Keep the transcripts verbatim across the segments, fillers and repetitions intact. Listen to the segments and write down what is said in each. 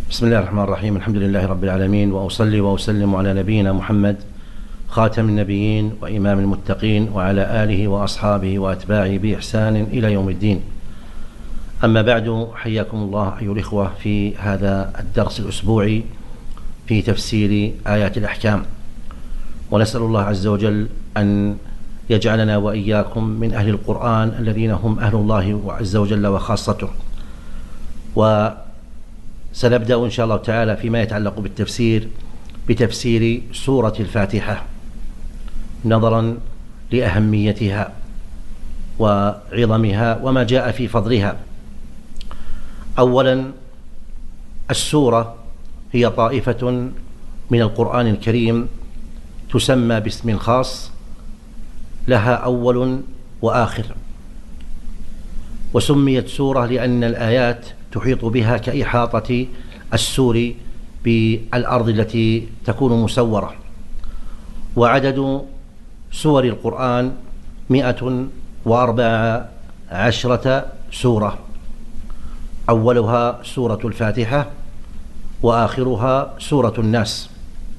بسم الله الرحمن الرحيم. الحمد لله رب العالمين، وأصلي وأسلم على نبينا محمد خاتم النبيين وإمام المتقين، وعلى آله وأصحابه وأتباعه بإحسان إلى يوم الدين. أما بعد، حياكم الله أيها الإخوة في هذا الدرس الأسبوعي في تفسير آيات الأحكام، ونسأل الله عز وجل أن يجعلنا وإياكم من أهل القرآن الذين هم أهل الله عز وجل وخاصته. وسنبدأ إن شاء الله تعالى فيما يتعلق بالتفسير بتفسير سورة الفاتحة نظرا لأهميتها وعظمها وما جاء في فضلها. أولا، السورة هي طائفة من القرآن الكريم تسمى باسم خاص لها أول وآخر، وسميت سورة لأن الآيات تحيط بها كإحاطة السور بالأرض التي تكون مسورة. وعدد سور القرآن مئة وأربع عشرة سورة، أولها سورة الفاتحة وآخرها سورة الناس.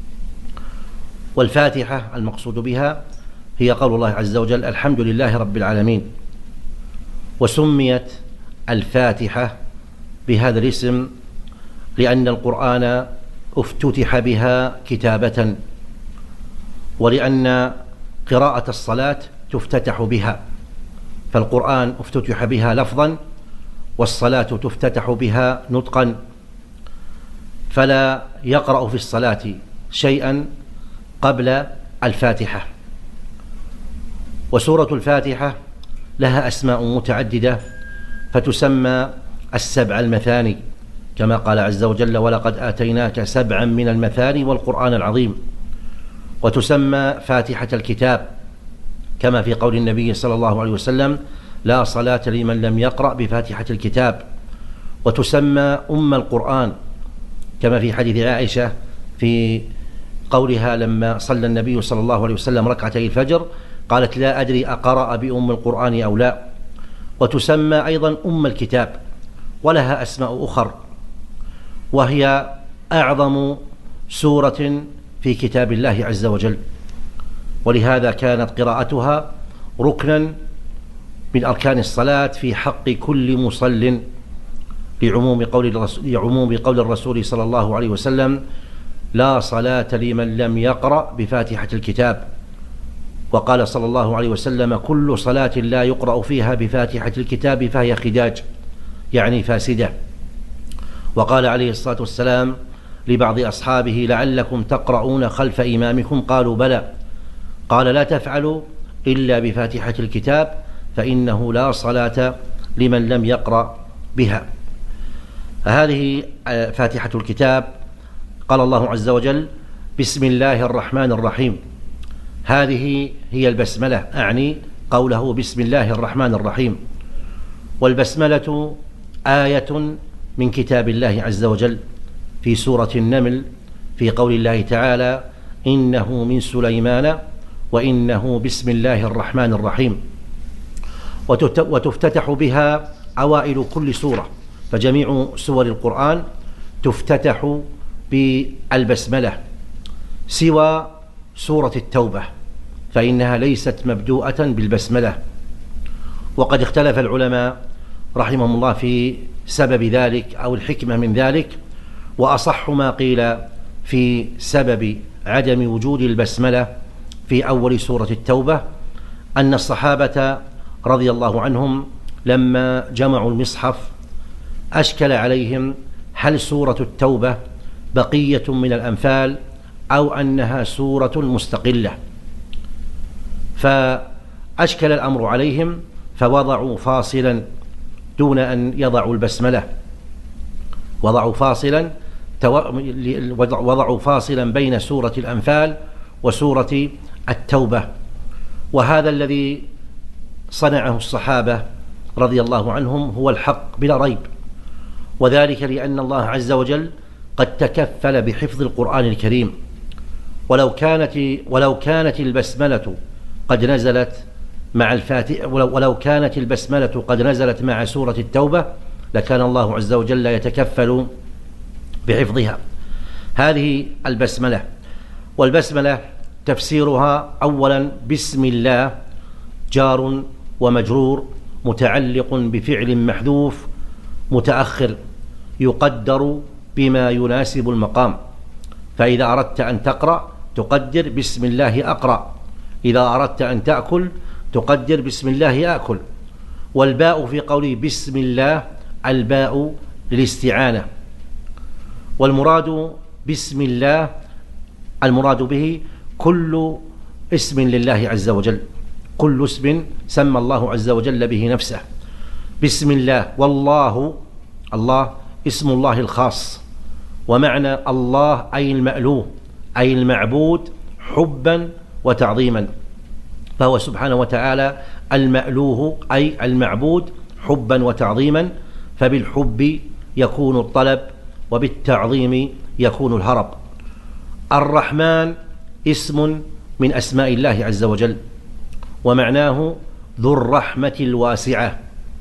والفاتحة المقصود بها هي قول الله عز وجل: الحمد لله رب العالمين. وسميت الفاتحة بهذا الاسم لأن القرآن افتتح بها كتابة، ولأن قراءة الصلاة تفتتح بها، فالقرآن افتتح بها لفظا والصلاة تفتتح بها نطقا، فلا يقرأ في الصلاة شيئا قبل الفاتحة. وسورة الفاتحة لها أسماء متعددة، فتسمى السبع المثاني كما قال عز وجل: ولقد آتيناك سبعا من المثاني والقرآن العظيم. وتسمى فاتحة الكتاب كما في قول النبي صلى الله عليه وسلم: لا صلاة لمن لم يقرأ بفاتحة الكتاب. وتسمى أم القرآن كما في حديث عائشة في قولها لما صلى النبي صلى الله عليه وسلم ركعتي الفجر قالت: لا أدري أقرأ بأم القرآن أو لا. وتسمى أيضا أم الكتاب، ولها أسماء أخر، وهي أعظم سورة في كتاب الله عز وجل، ولهذا كانت قراءتها ركنا من أركان الصلاة في حق كل مصل، لعموم قول الرسول, لعموم قول الرسول صلى الله عليه وسلم: لا صلاة لمن لم يقرأ بفاتحة الكتاب. وقال صلى الله عليه وسلم: كل صلاة لا يقرأ فيها بفاتحة الكتاب فهي خداج، يعني فاسدة. وقال عليه الصلاة والسلام لبعض أصحابه: لعلكم تقرؤون خلف إمامكم؟ قالوا: بلى. قال: لا تفعلوا إلا بفاتحة الكتاب فإنه لا صلاة لمن لم يقرأ بها. هذه فاتحة الكتاب. قال الله عز وجل: بسم الله الرحمن الرحيم. هذه هي البسملة، أعني قوله بسم الله الرحمن الرحيم. والبسملة آية من كتاب الله عز وجل في سورة النمل في قول الله تعالى: إنه من سليمان وإنه بسم الله الرحمن الرحيم. وتفتتح بها أوائل كل سورة، فجميع سور القرآن تفتتح بالبسملة سوى سورة التوبة، فإنها ليست مبدوءة بالبسملة. وقد اختلف العلماء رحمهم الله في سبب ذلك أو الحكمة من ذلك، وأصح ما قيل في سبب عدم وجود البسملة في أول سورة التوبة أن الصحابة رضي الله عنهم لما جمعوا المصحف أشكل عليهم هل سورة التوبة بقية من الأنفال أو أنها سورة مستقلة، فأشكل الأمر عليهم فوضعوا فاصلا دون أن يضعوا البسملة، وضعوا فاصلا وضعوا فاصلا بين سورة الأنفال وسورة التوبة. وهذا الذي صنعه الصحابة رضي الله عنهم هو الحق بلا ريب، وذلك لأن الله عز وجل قد تكفل بحفظ القرآن الكريم. ولو كانت ولو كانت البسملة قد نزلت مع الفاتحة ولو كانت البسملة قد نزلت مع سورة التوبة لكان الله عز وجل يتكفل بحفظها. هذه البسملة. والبسملة تفسيرها أولا بسم الله جار ومجرور متعلق بفعل محذوف متأخر يقدر بما يناسب المقام، فإذا أردت أن تقرأ تقدر بسم الله أقرأ، إذا أردت أن تأكل تقدر بسم الله آكل. والباء في قوله بسم الله الباء للاستعانة. والمراد بسم الله المراد به كل اسم لله عز وجل، كل اسم سمى الله عز وجل به نفسه. بسم الله. والله الله اسم الله الخاص، ومعنى الله أي المألوه أي المعبود حبا وتعظيما، فهو سبحانه وتعالى المألوه أي المعبود حبا وتعظيما، فبالحب يكون الطلب وبالتعظيم يكون الهرب. الرحمن اسم من أسماء الله عز وجل، ومعناه ذو الرحمة الواسعة.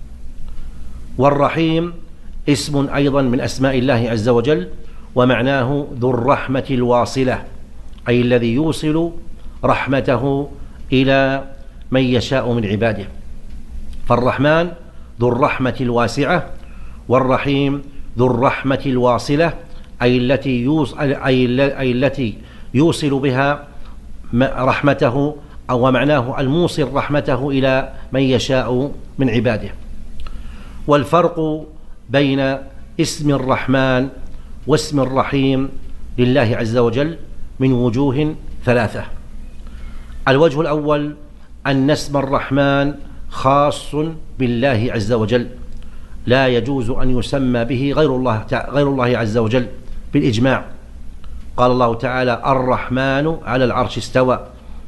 والرحيم اسم أيضا من أسماء الله عز وجل، ومعناه ذو الرحمة الواصلة، أي الذي يوصل رحمته إلى من يشاء من عباده. فالرحمن ذو الرحمة الواسعة، والرحيم ذو الرحمة الواصلة، أي التي يوصل, أي التي يوصل بها رحمته، أو معناه الموصل رحمته إلى من يشاء من عباده. والفرق بين اسم الرحمن واسم الرحيم لله عز وجل من وجوه ثلاثة. الوجه الأول أن اسم الرحمن خاص بالله عز وجل، لا يجوز أن يسمى به غير الله غير الله عز وجل بالإجماع. قال الله تعالى الرحمن على العرش استوى.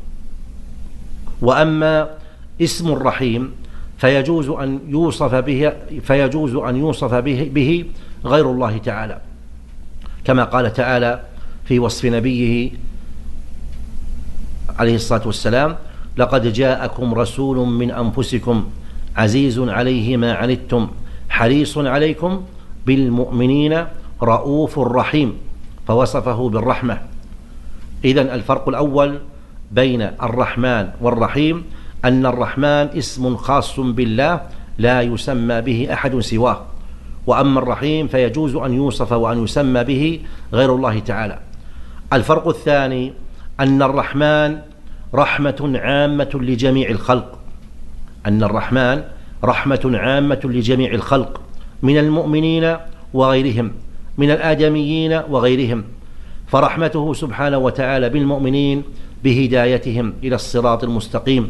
وأما اسم الرحيم فيجوز أن يوصف به فيجوز أن يوصف به, به غير الله تعالى، كما قال تعالى في وصف نبيه عليه الصلاة والسلام لقد جاءكم رسول من أنفسكم عزيز عليه ما عنتم حريص عليكم بالمؤمنين رؤوف رحيم، فوصفه بالرحمة. إذن الفرق الأول بين الرحمن والرحيم أن الرحمن اسم خاص بالله لا يسمى به أحد سواه، وأما الرحيم فيجوز أن يوصف وأن يسمى به غير الله تعالى. الفرق الثاني أن الرحمن رحمة عامة لجميع الخلق، أن الرحمن رحمة عامة لجميع الخلق من المؤمنين وغيرهم، من الآدميين وغيرهم، فرحمته سبحانه وتعالى بالمؤمنين بهدايتهم إلى الصراط المستقيم،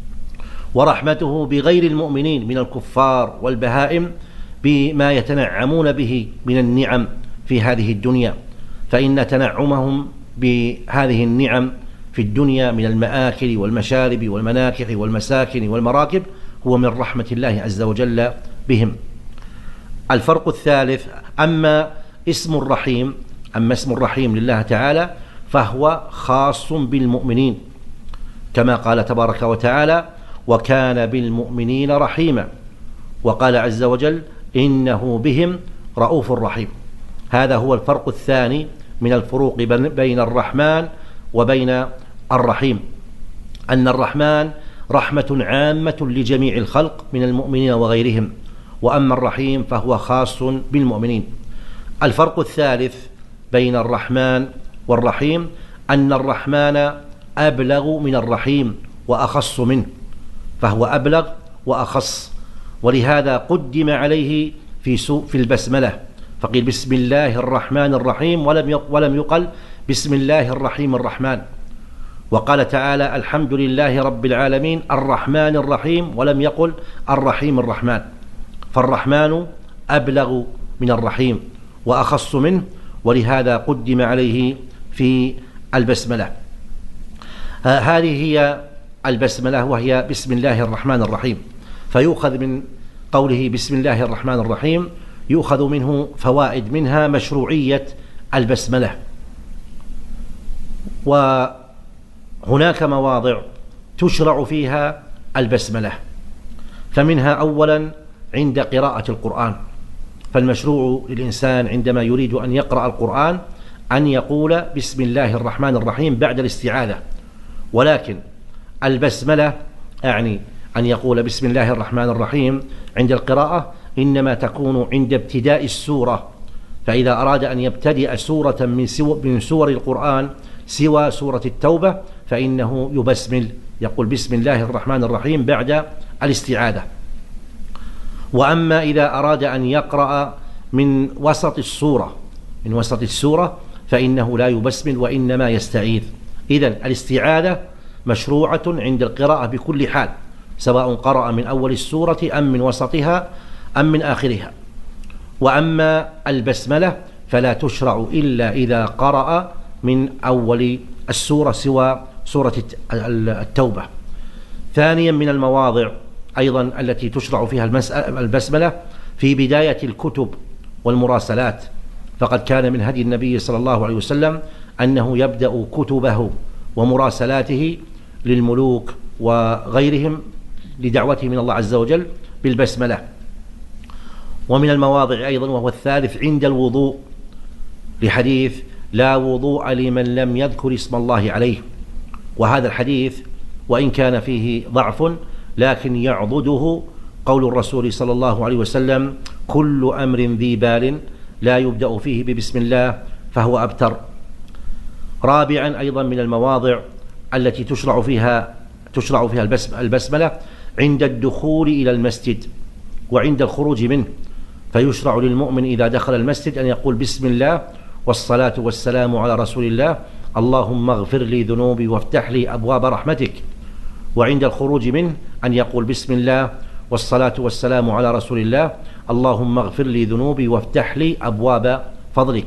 ورحمته بغير المؤمنين من الكفار والبهائم بما يتنعمون به من النعم في هذه الدنيا، فإن تنعمهم بهذه النعم في الدنيا من المآكل والمشارب والمناكح والمساكن والمراكب هو من رحمة الله عز وجل بهم. الفرق الثالث أما اسم الرحيم أما اسم الرحيم لله تعالى فهو خاص بالمؤمنين، كما قال تبارك وتعالى وكان بالمؤمنين رحيما، وقال عز وجل إنه بهم رؤوف رحيم. هذا هو الفرق الثاني من الفروق بين الرحمن وبين الرحيم، أن الرحمن رحمة عامة لجميع الخلق من المؤمنين وغيرهم، وأما الرحيم فهو خاص بالمؤمنين. الفرق الثالث بين الرحمن والرحيم أن الرحمن أبلغ من الرحيم وأخص منه، فهو أبلغ وأخص، ولهذا قدم عليه في في البسملة، فقيل بسم الله الرحمن الرحيم ولم ولم يقل بسم الله الرحيم الرحمن. وقال تعالى الحمد لله رب العالمين الرحمن الرحيم ولم يقل الرحيم الرحمن، فالرحمن أبلغ من الرحيم وأخص منه، ولهذا قدم عليه في البسملة. هذه هي البسملة، وهي بسم الله الرحمن الرحيم. فيؤخذ من قوله بسم الله الرحمن الرحيم يؤخذ منه فوائد، منها مشروعية البسملة، وهناك مواضع تشرع فيها البسملة، فمنها أولا عند قراءة القرآن، فالمشروع للإنسان عندما يريد أن يقرأ القرآن أن يقول بسم الله الرحمن الرحيم بعد الاستعاذة، ولكن البسملة أعني أن يقول بسم الله الرحمن الرحيم عند القراءة إنما تكون عند ابتداء السورة، فإذا أراد أن يبتدئ سورة من, من سور القرآن سوى سورة التوبة فإنه يبسمل، يقول بسم الله الرحمن الرحيم بعد الاستعاذة. وأما إذا أراد أن يقرأ من وسط السورة من وسط السورة فإنه لا يبسمل وإنما يستعيذ. إذن الاستعاذة مشروعة عند القراءة بكل حال، سواء قرأ من أول السورة أم من وسطها أم من آخرها. وأما البسملة فلا تشرع إلا إذا قرأ من أول السورة سوى سورة التوبة. ثانيا من المواضع أيضا التي تشرع فيها البسملة في بداية الكتب والمراسلات، فقد كان من هدي النبي صلى الله عليه وسلم أنه يبدأ كتبه ومراسلاته للملوك وغيرهم لدعوته من الله عز وجل بالبسملة. ومن المواضع أيضا وهو الثالث عند الوضوء، لحديث لا وضوء لمن لم يذكر اسم الله عليه، وهذا الحديث وإن كان فيه ضعف لكن يعضده قول الرسول صلى الله عليه وسلم كل أمر ذي بال لا يبدأ فيه ببسم الله فهو أبتر. رابعا أيضا من المواضع التي تشرع فيها تشرع فيها البسملة عند الدخول إلى المسجد وعند الخروج منه، فيشرع للمؤمن إذا دخل المسجد أن يقول بسم الله والصلاة والسلام على رسول الله اللهم اغفر لي ذنوبي وافتح لي أبواب رحمتك، وعند الخروج منه أن يقول بسم الله والصلاة والسلام على رسول الله اللهم اغفر لي ذنوبي وافتح لي أبواب فضلك.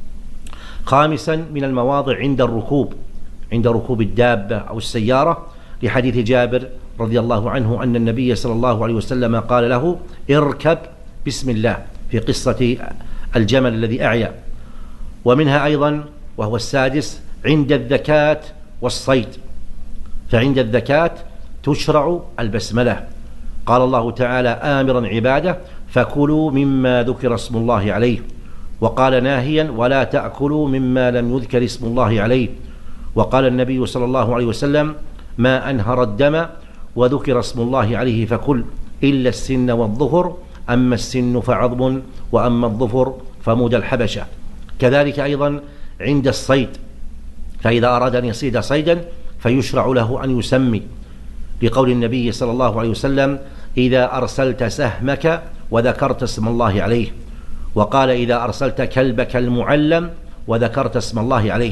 خامسا من المواضع عند الركوب عند ركوب الدابة أو السيارة، لحديث جابر رضي الله عنه أن النبي صلى الله عليه وسلم قال له اركب بسم الله في قصة الجمل الذي أعيا. ومنها أيضا وهو السادس عند الذكاة والصيد، فعند الذكاة تشرع البسملة، قال الله تعالى آمرا عباده فكلوا مما ذكر اسم الله عليه، وقال ناهيا ولا تأكلوا مما لم يذكر اسم الله عليه، وقال النبي صلى الله عليه وسلم ما أنهر الدم وذكر اسم الله عليه فكل إلا السن والظفر، أما السن فعظم وأما الظفر فمود الحبشة. كذلك أيضا عند الصيد، فإذا أراد أن يصيد صيدا فيشرع له أن يسمي، لقول النبي صلى الله عليه وسلم إذا أرسلت سهمك وذكرت اسم الله عليه، وقال إذا أرسلت كلبك المعلم وذكرت اسم الله عليه.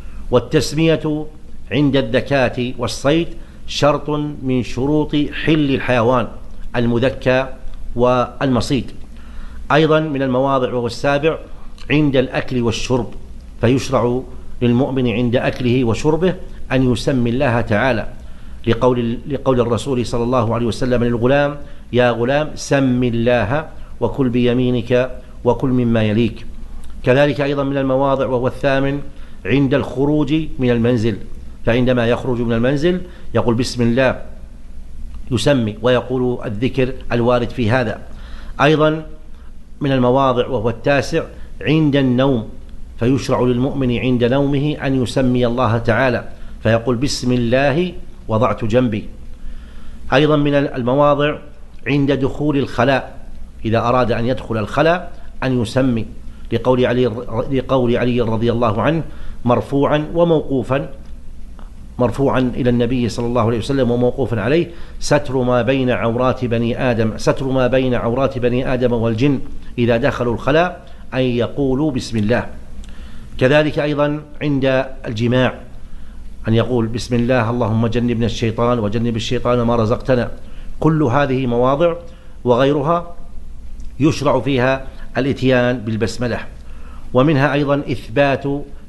والتسمية عند الذكاة والصيد شرط من شروط حل الحيوان المذكى والمصيد. أيضا من المواضع وهو السابع عند الأكل والشرب، فيشرع للمؤمن عند أكله وشربه أن يسمي الله تعالى، لقول, لقول الرسول صلى الله عليه وسلم للغلام يا غلام سم الله وكل بيمينك وكل مما يليك. كذلك أيضا من المواضع وهو الثامن عند الخروج من المنزل، فعندما يخرج من المنزل يقول بسم الله يسمي ويقول الذكر الوارد في هذا. أيضا من المواضع وهو التاسع عند النوم، فيشرع للمؤمن عند نومه أن يسمي الله تعالى فيقول بسم الله وضعت جنبي. أيضا من المواضع عند دخول الخلاء، إذا أراد أن يدخل الخلاء أن يسمي، لقول علي, لقول علي رضي الله عنه مرفوعا وموقوفا مرفوعا إلى النبي صلى الله عليه وسلم وموقوفا عليه ستر ما بين عورات بني آدم ستر ما بين عورات بني آدم والجن إذا دخلوا الخلاء أن يقولوا بسم الله. كذلك أيضا عند الجماع أن يقول بسم الله اللهم جنبنا الشيطان وجنب الشيطان ما رزقتنا. كل هذه مواضع وغيرها يشرع فيها الاتيان بالبسملة. ومنها أيضا إثبات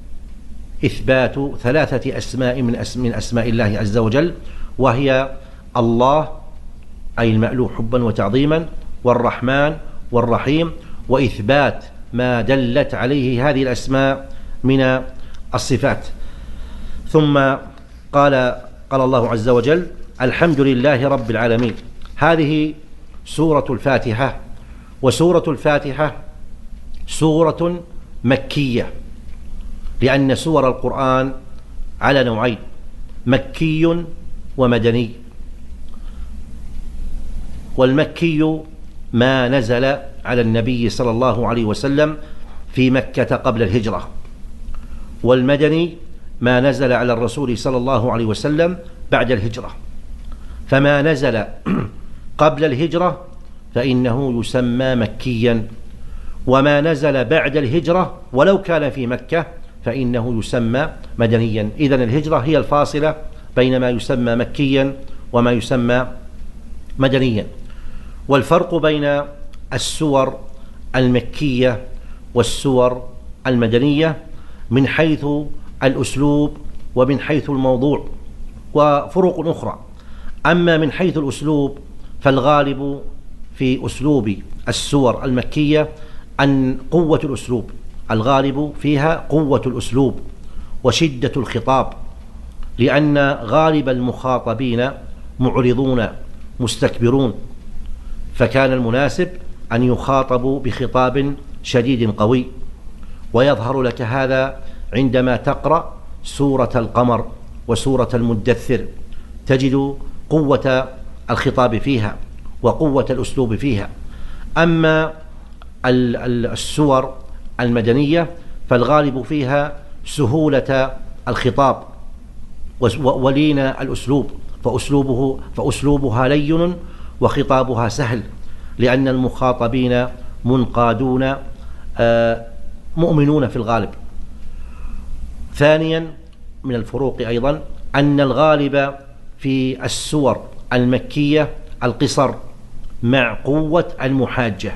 إثبات ثلاثة أسماء من أسماء, من أسماء الله عز وجل، وهي الله أي المألوه حبا وتعظيما، والرحمن والرحيم، وإثبات ما دلت عليه هذه الأسماء من الصفات. ثم قال قال الله عز وجل الحمد لله رب العالمين. هذه سورة الفاتحة، وسورة الفاتحة سورة مكية، لأن سور القرآن على نوعين: مكي ومدني. والمكي ما نزل على النبي صلى الله عليه وسلم في مكة قبل الهجرة، والمدني ما نزل على الرسول صلى الله عليه وسلم بعد الهجرة. فما نزل قبل الهجرة فإنه يسمى مكيا، وما نزل بعد الهجرة ولو كان في مكة فإنه يسمى مدنيا. إذن الهجرة هي الفاصلة بين ما يسمى مكيا وما يسمى مدنيا. والفرق بين السور المكية والسور المدنية من حيث الأسلوب ومن حيث الموضوع، وفروق أخرى. أما من حيث الأسلوب فالغالب في أسلوب السور المكية أن قوة الأسلوب، الغالب فيها قوة الأسلوب وشدة الخطاب، لأن غالب المخاطبين معرضون مستكبرون، فكان المناسب أن يخاطبوا بخطاب شديد قوي. ويظهر لك هذا عندما تقرأ سورة القمر وسورة المدثر، تجد قوة الخطاب فيها وقوة الأسلوب فيها. أما السور المدنية فالغالب فيها سهولة الخطاب ولين الأسلوب، فأسلوبه فأسلوبها لين وخطابها سهل، لأن المخاطبين منقادون مؤمنون في الغالب. ثانيا من الفروق أيضا أن الغالب في السور المكية القصر مع قوة المحاجة،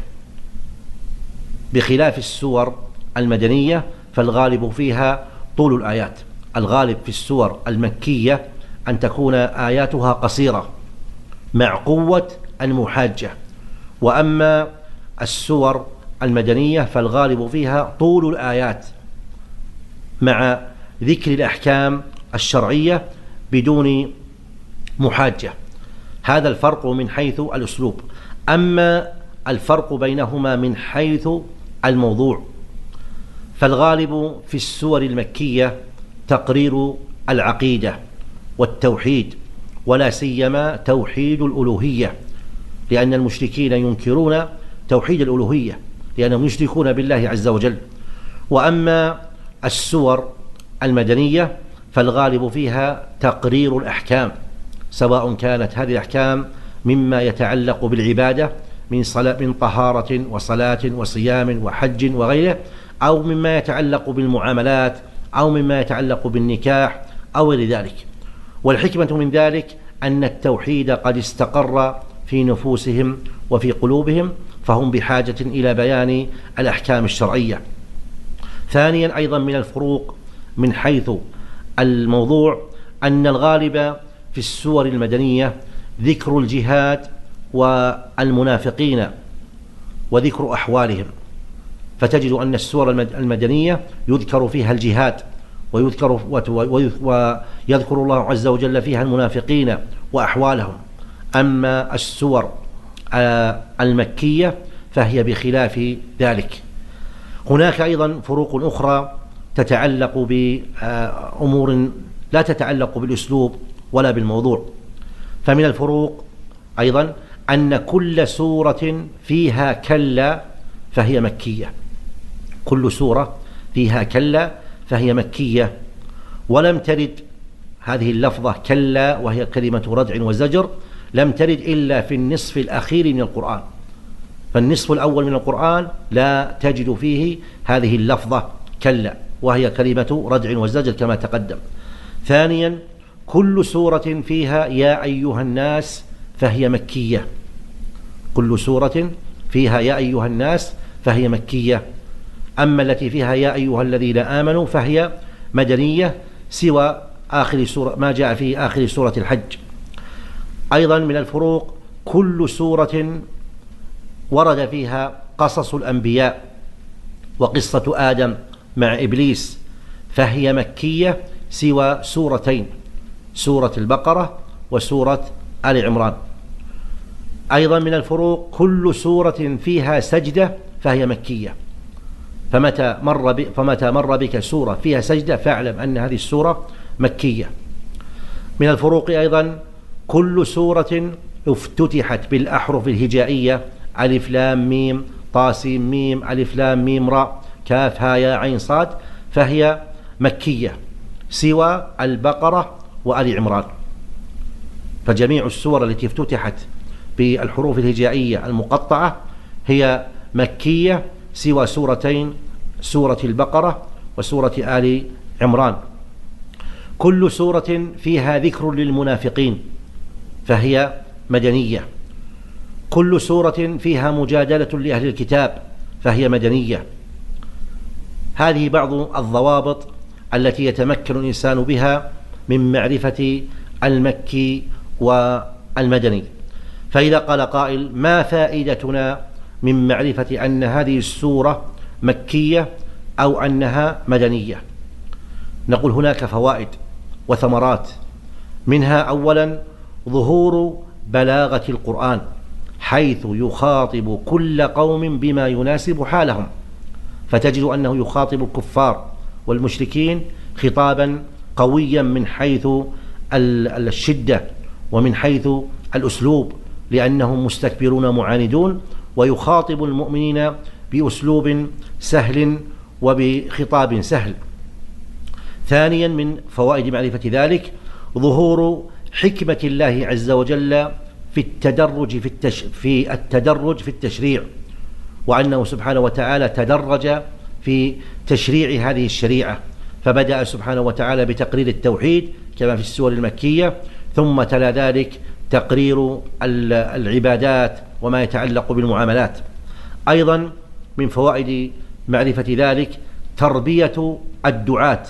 بخلاف السور المدنية فالغالب فيها طول الآيات. الغالب في السور المكية أن تكون آياتها قصيرة مع قوة المحاجة، وأما السور المدنية فالغالب فيها طول الآيات مع ذكر الأحكام الشرعية بدون محاجة. هذا الفرق من حيث الأسلوب. أما الفرق بينهما من حيث الموضوع فالغالب في السور المكية تقرير العقيدة والتوحيد، ولا سيما توحيد الألوهية، لأن المشركين ينكرون توحيد الألوهية لأنهم يشركون بالله عز وجل. وأما السور المدنية فالغالب فيها تقرير الأحكام، سواء كانت هذه الأحكام مما يتعلق بالعبادة من صلاة من طهارة وصلاة وصيام وحج وغيره، أو مما يتعلق بالمعاملات، أو مما يتعلق بالنكاح أو غير ذلك. والحكمة من ذلك أن التوحيد قد استقر في نفوسهم وفي قلوبهم، فهم بحاجة إلى بيان الأحكام الشرعية. ثانيا أيضا من الفروق من حيث الموضوع أن الغالب في السور المدنية ذكر الجهاد والمنافقين وذكر أحوالهم، فتجد أن السور المدنية يذكر فيها الجهاد ويذكر ويذكر الله عز وجل فيها المنافقين وأحوالهم. أما السور المكية فهي بخلاف ذلك. هناك أيضا فروق أخرى تتعلق بأمور لا تتعلق بالأسلوب ولا بالموضوع. فمن الفروق أيضا أن كل سورة فيها كلا فهي مكية، كل سورة فيها كلا فهي مكية، ولم ترد هذه اللفظة كلا وهي كلمة ردع وزجر لم ترد إلا في النصف الأخير من القرآن. فالنصف الأول من القرآن لا تجد فيه هذه اللفظة كلا وهي كلمة ردع وزجر كما تقدم. ثانيا كل سورة فيها يا أيها الناس فهي مكية، كل سورة فيها يا أيها الناس فهي مكية. أما التي فيها يا أيها الذين آمنوا فهي مدنية، سوى آخر سورة ما جاء في آخر سورة الحج. أيضا من الفروق كل سورة ورد فيها قصص الأنبياء وقصة آدم مع إبليس فهي مكية، سوى سورتين، سورة البقرة وسورة آل عمران. أيضا من الفروق كل سورة فيها سجدة فهي مكية، فمتى مر ب... فمتى مر بك سورة فيها سجدة فاعلم أن هذه السورة مكية. من الفروق أيضا كل سورة افتتحت بالأحرف الهجائية ألف لام ميم طاسيم ميم ألف لام ميم راء كاف ها يا عين صاد فهي مكية سوى البقرة وآل عمران. فجميع السور التي افتتحت بالحروف الهجائية المقطعة هي مكية سوى سورتين، سورة البقرة وسورة آل عمران. كل سورة فيها ذكر للمنافقين فهي مدنية. كل سورة فيها مجادلة لأهل الكتاب فهي مدنية. هذه بعض الضوابط التي يتمكن الإنسان بها من معرفة المكي والمدني. فإذا قال قائل ما فائدتنا من معرفة أن هذه السورة مكية أو أنها مدنية؟ نقول هناك فوائد وثمرات. منها أولا ظهور بلاغة القرآن حيث يخاطب كل قوم بما يناسب حالهم، فتجد أنه يخاطب الكفار والمشركين خطابا قويا من حيث الشدة ومن حيث الأسلوب لأنهم مستكبرون معاندون، ويخاطب المؤمنين بأسلوب سهل وبخطاب سهل. ثانيا من فوائد معرفة ذلك ظهور حكمة الله عز وجل في التدرج في, التش... في التدرج في التشريع، وأنه سبحانه وتعالى تدرج في تشريع هذه الشريعة، فبدأ سبحانه وتعالى بتقرير التوحيد كما في السور المكية، ثم تلا ذلك تقرير العبادات وما يتعلق بالمعاملات. أيضا من فوائد معرفة ذلك تربية الدعاة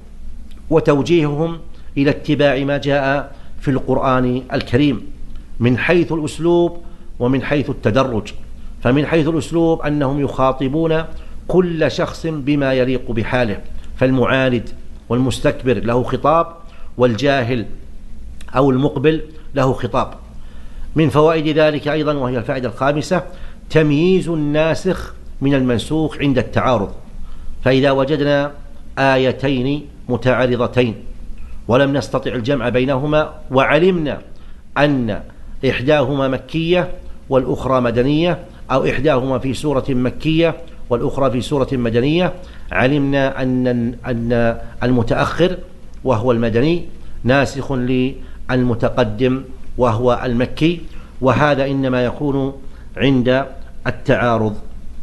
وتوجيههم إلى اتباع ما جاء في القرآن الكريم من حيث الأسلوب ومن حيث التدرج. فمن حيث الأسلوب أنهم يخاطبون كل شخص بما يليق بحاله، فالمعاند والمستكبر له خطاب، والجاهل أو المقبل له خطاب. من فوائد ذلك أيضا وهي الفائدة الخامسة تمييز الناسخ من المنسوخ عند التعارض. فإذا وجدنا آيتين متعارضتين ولم نستطع الجمع بينهما وعلمنا أن إحداهما مكية والأخرى مدنية، أو إحداهما في سورة مكية والأخرى في سورة مدنية، علمنا أن أن المتأخر وهو المدني ناسخ للمتقدم وهو المكي، وهذا إنما يكون عند التعارض.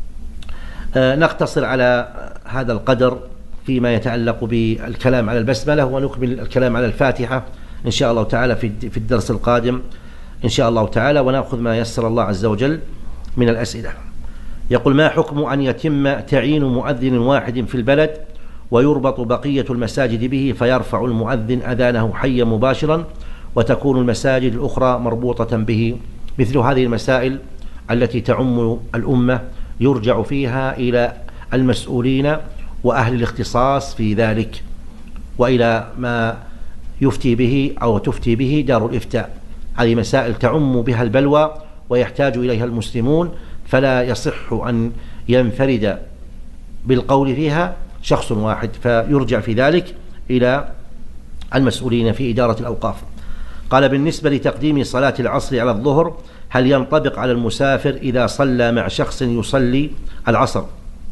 آه نقتصر على هذا القدر فيما يتعلق بالكلام على البسملة، ونكمل الكلام على الفاتحة إن شاء الله تعالى في الدرس القادم إن شاء الله تعالى، ونأخذ ما يسر الله عز وجل من الأسئلة. يقول ما حكم أن يتم تعيين مؤذن واحد في البلد ويربط بقية المساجد به فيرفع المؤذن أذانه حيا مباشرا وتكون المساجد الأخرى مربوطة به؟ مثل هذه المسائل التي تعم الأمة يرجع فيها إلى المسؤولين وأهل الاختصاص في ذلك، وإلى ما يفتي به أو تفتي به دار الإفتاء. هذه مسائل تعم بها البلوى ويحتاج إليها المسلمون، فلا يصح أن ينفرد بالقول فيها شخص واحد، فيرجع في ذلك إلى المسؤولين في إدارة الأوقاف. قال بالنسبة لتقديم صلاة العصر على الظهر هل ينطبق على المسافر إذا صلى مع شخص يصلي العصر؟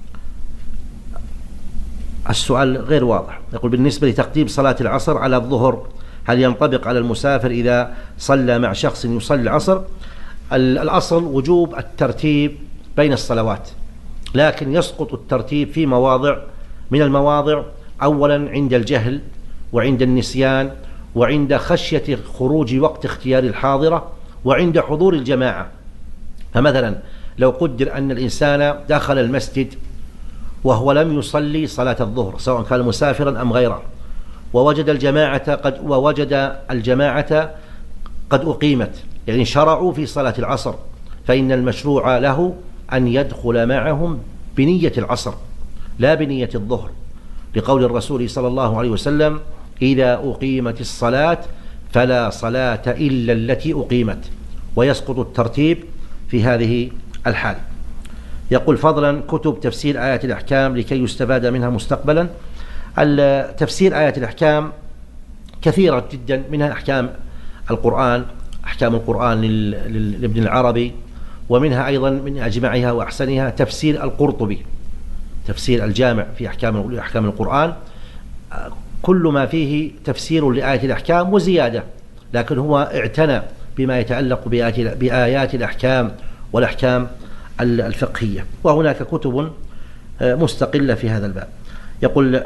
السؤال غير واضح. يقول بالنسبة لتقديم صلاة العصر على الظهر هل ينطبق على المسافر إذا صلى مع شخص يصلي العصر؟ الأصل وجوب الترتيب بين الصلوات، لكن يسقط الترتيب في مواضع من المواضع. أولا عند الجهل وعند النسيان وعند خشية خروج وقت اختيار الحاضرة وعند حضور الجماعة. فمثلا لو قدر أن الإنسان دخل المسجد وهو لم يصلي صلاة الظهر سواء كان مسافرا أم غيره، ووجد الجماعة قد ووجد الجماعة قد أقيمت، يعني شرعوا في صلاة العصر، فإن المشروع له أن يدخل معهم بنية العصر لا بنية الظهر، لقول الرسول صلى الله عليه وسلم إذا أقيمت الصلاة فلا صلاة إلا التي أقيمت، ويسقط الترتيب في هذه الحال. يقول فضلا كتب تفسير آيات الأحكام لكي يستفاد منها مستقبلا. تفسير آيات الأحكام كثيرة جدا، منها أحكام القرآن، أحكام القرآن لابن العربي، ومنها أيضا من أجمعها وأحسنها تفسير القرطبي، تفسير الجامع في أحكام أحكام القرآن، كل ما فيه تفسير لآية الأحكام وزيادة، لكن هو اعتنى بما يتعلق بآيات الأحكام والأحكام الفقهية، وهناك كتب مستقلة في هذا الباب. يقول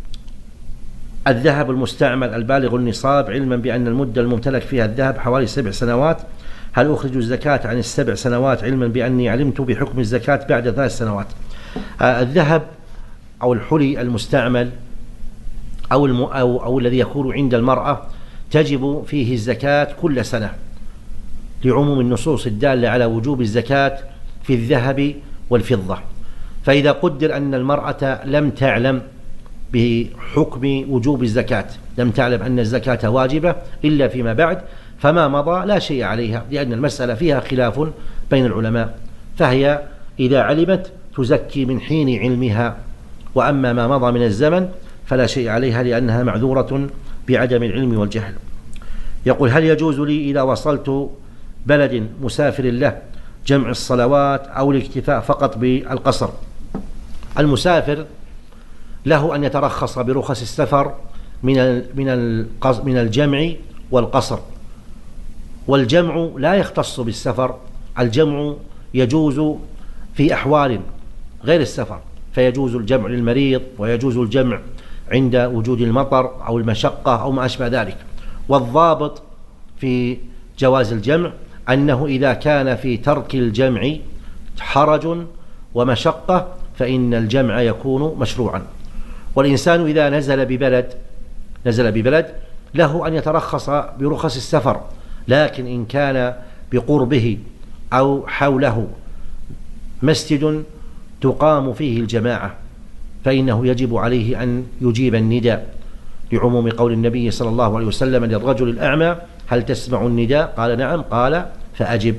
الذهب المستعمل البالغ النصاب، علما بأن المدة الممتلك فيها الذهب حوالي سبع سنوات، هل أخرج الزكاة عن السبع سنوات علما بأني علمت بحكم الزكاة بعد ثلاث سنوات؟ آه الذهب أو الحلي المستعمل أو, الم أو, أو الذي يكون عند المرأة تجب فيه الزكاة كل سنة، لعموم النصوص الدالة على وجوب الزكاة في الذهب والفضة. فإذا قدر أن المرأة لم تعلم بحكم وجوب الزكاة، لم تعلم أن الزكاة واجبة إلا فيما بعد، فما مضى لا شيء عليها، لأن المسألة فيها خلاف بين العلماء، فهي إذا علمت تزكي من حين علمها، وأما ما مضى من الزمن فلا شيء عليها لأنها معذورة بعدم العلم والجهل. يقول هل يجوز لي إذا وصلت بلد مسافر له جمع الصلوات أو الاكتفاء فقط بالقصر؟ المسافر له أن يترخص برخص السفر من من من الجمع والقصر، والجمع لا يختص بالسفر، الجمع يجوز في أحوال غير السفر، فيجوز الجمع للمريض، ويجوز الجمع عند وجود المطر أو المشقة أو ما أشبه ذلك. والضابط في جواز الجمع أنه إذا كان في ترك الجمع حرج ومشقة فإن الجمع يكون مشروعا. والإنسان إذا نزل ببلد نزل ببلد له أن يترخص برخص السفر، لكن إن كان بقربه أو حوله مسجد تقام فيه الجماعة فإنه يجب عليه أن يجيب النداء، لعموم قول النبي صلى الله عليه وسلم للرجل الأعمى هل تسمع النداء؟ قال نعم، قال فأجب.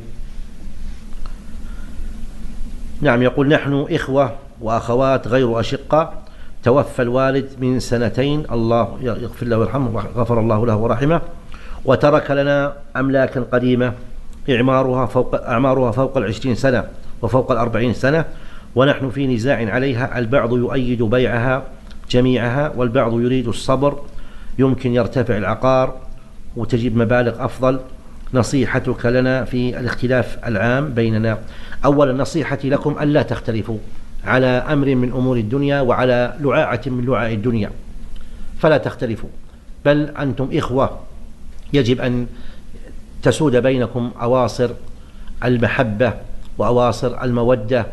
نعم. يقول نحن إخوة وأخوات غير أشقة، توفى الوالد من سنتين، الله يغفر له ويرحمه، غفر الله له ورحمه، وترك لنا أملاكا قديمة إعمارها فوق أعمارها فوق العشرين سنة وفوق الأربعين سنة، ونحن في نزاع عليها، البعض يؤيد بيعها جميعها والبعض يريد الصبر، يمكن يرتفع العقار وتجيب مبالغ أفضل، نصيحتك لنا في الاختلاف العام بيننا. أولا نصيحتي لكم ألا تختلفوا على أمر من أمور الدنيا وعلى لعاعة من لعاع الدنيا، فلا تختلفوا، بل أنتم إخوة، يجب أن تسود بينكم أواصر المحبة وأواصر المودة،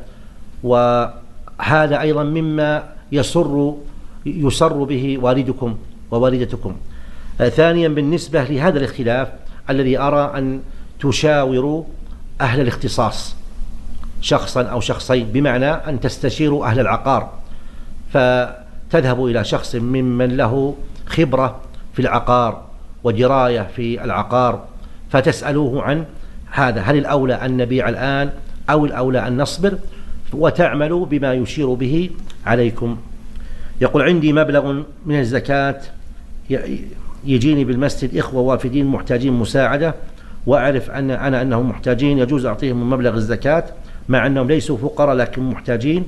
وهذا أيضا مما يسر يسر به والدكم ووالدتكم. ثانيا بالنسبة لهذا الاختلاف الذي أرى أن تشاوروا أهل الاختصاص شخصا أو شخصين، بمعنى أن تستشيروا أهل العقار، فتذهبوا إلى شخص ممن له خبرة في العقار ودراية في العقار فتسألوه عن هذا، هل الأولى أن نبيع الآن أو الأولى أن نصبر، وتعملوا بما يشير به عليكم. يقول عندي مبلغ من الزكاة يجيني بالمسجد إخوة وافدين محتاجين مساعدة، وأعرف أن أنا أنهم محتاجين، يجوز أعطيهم مبلغ الزكاة مع أنهم ليسوا فقراء لكن محتاجين،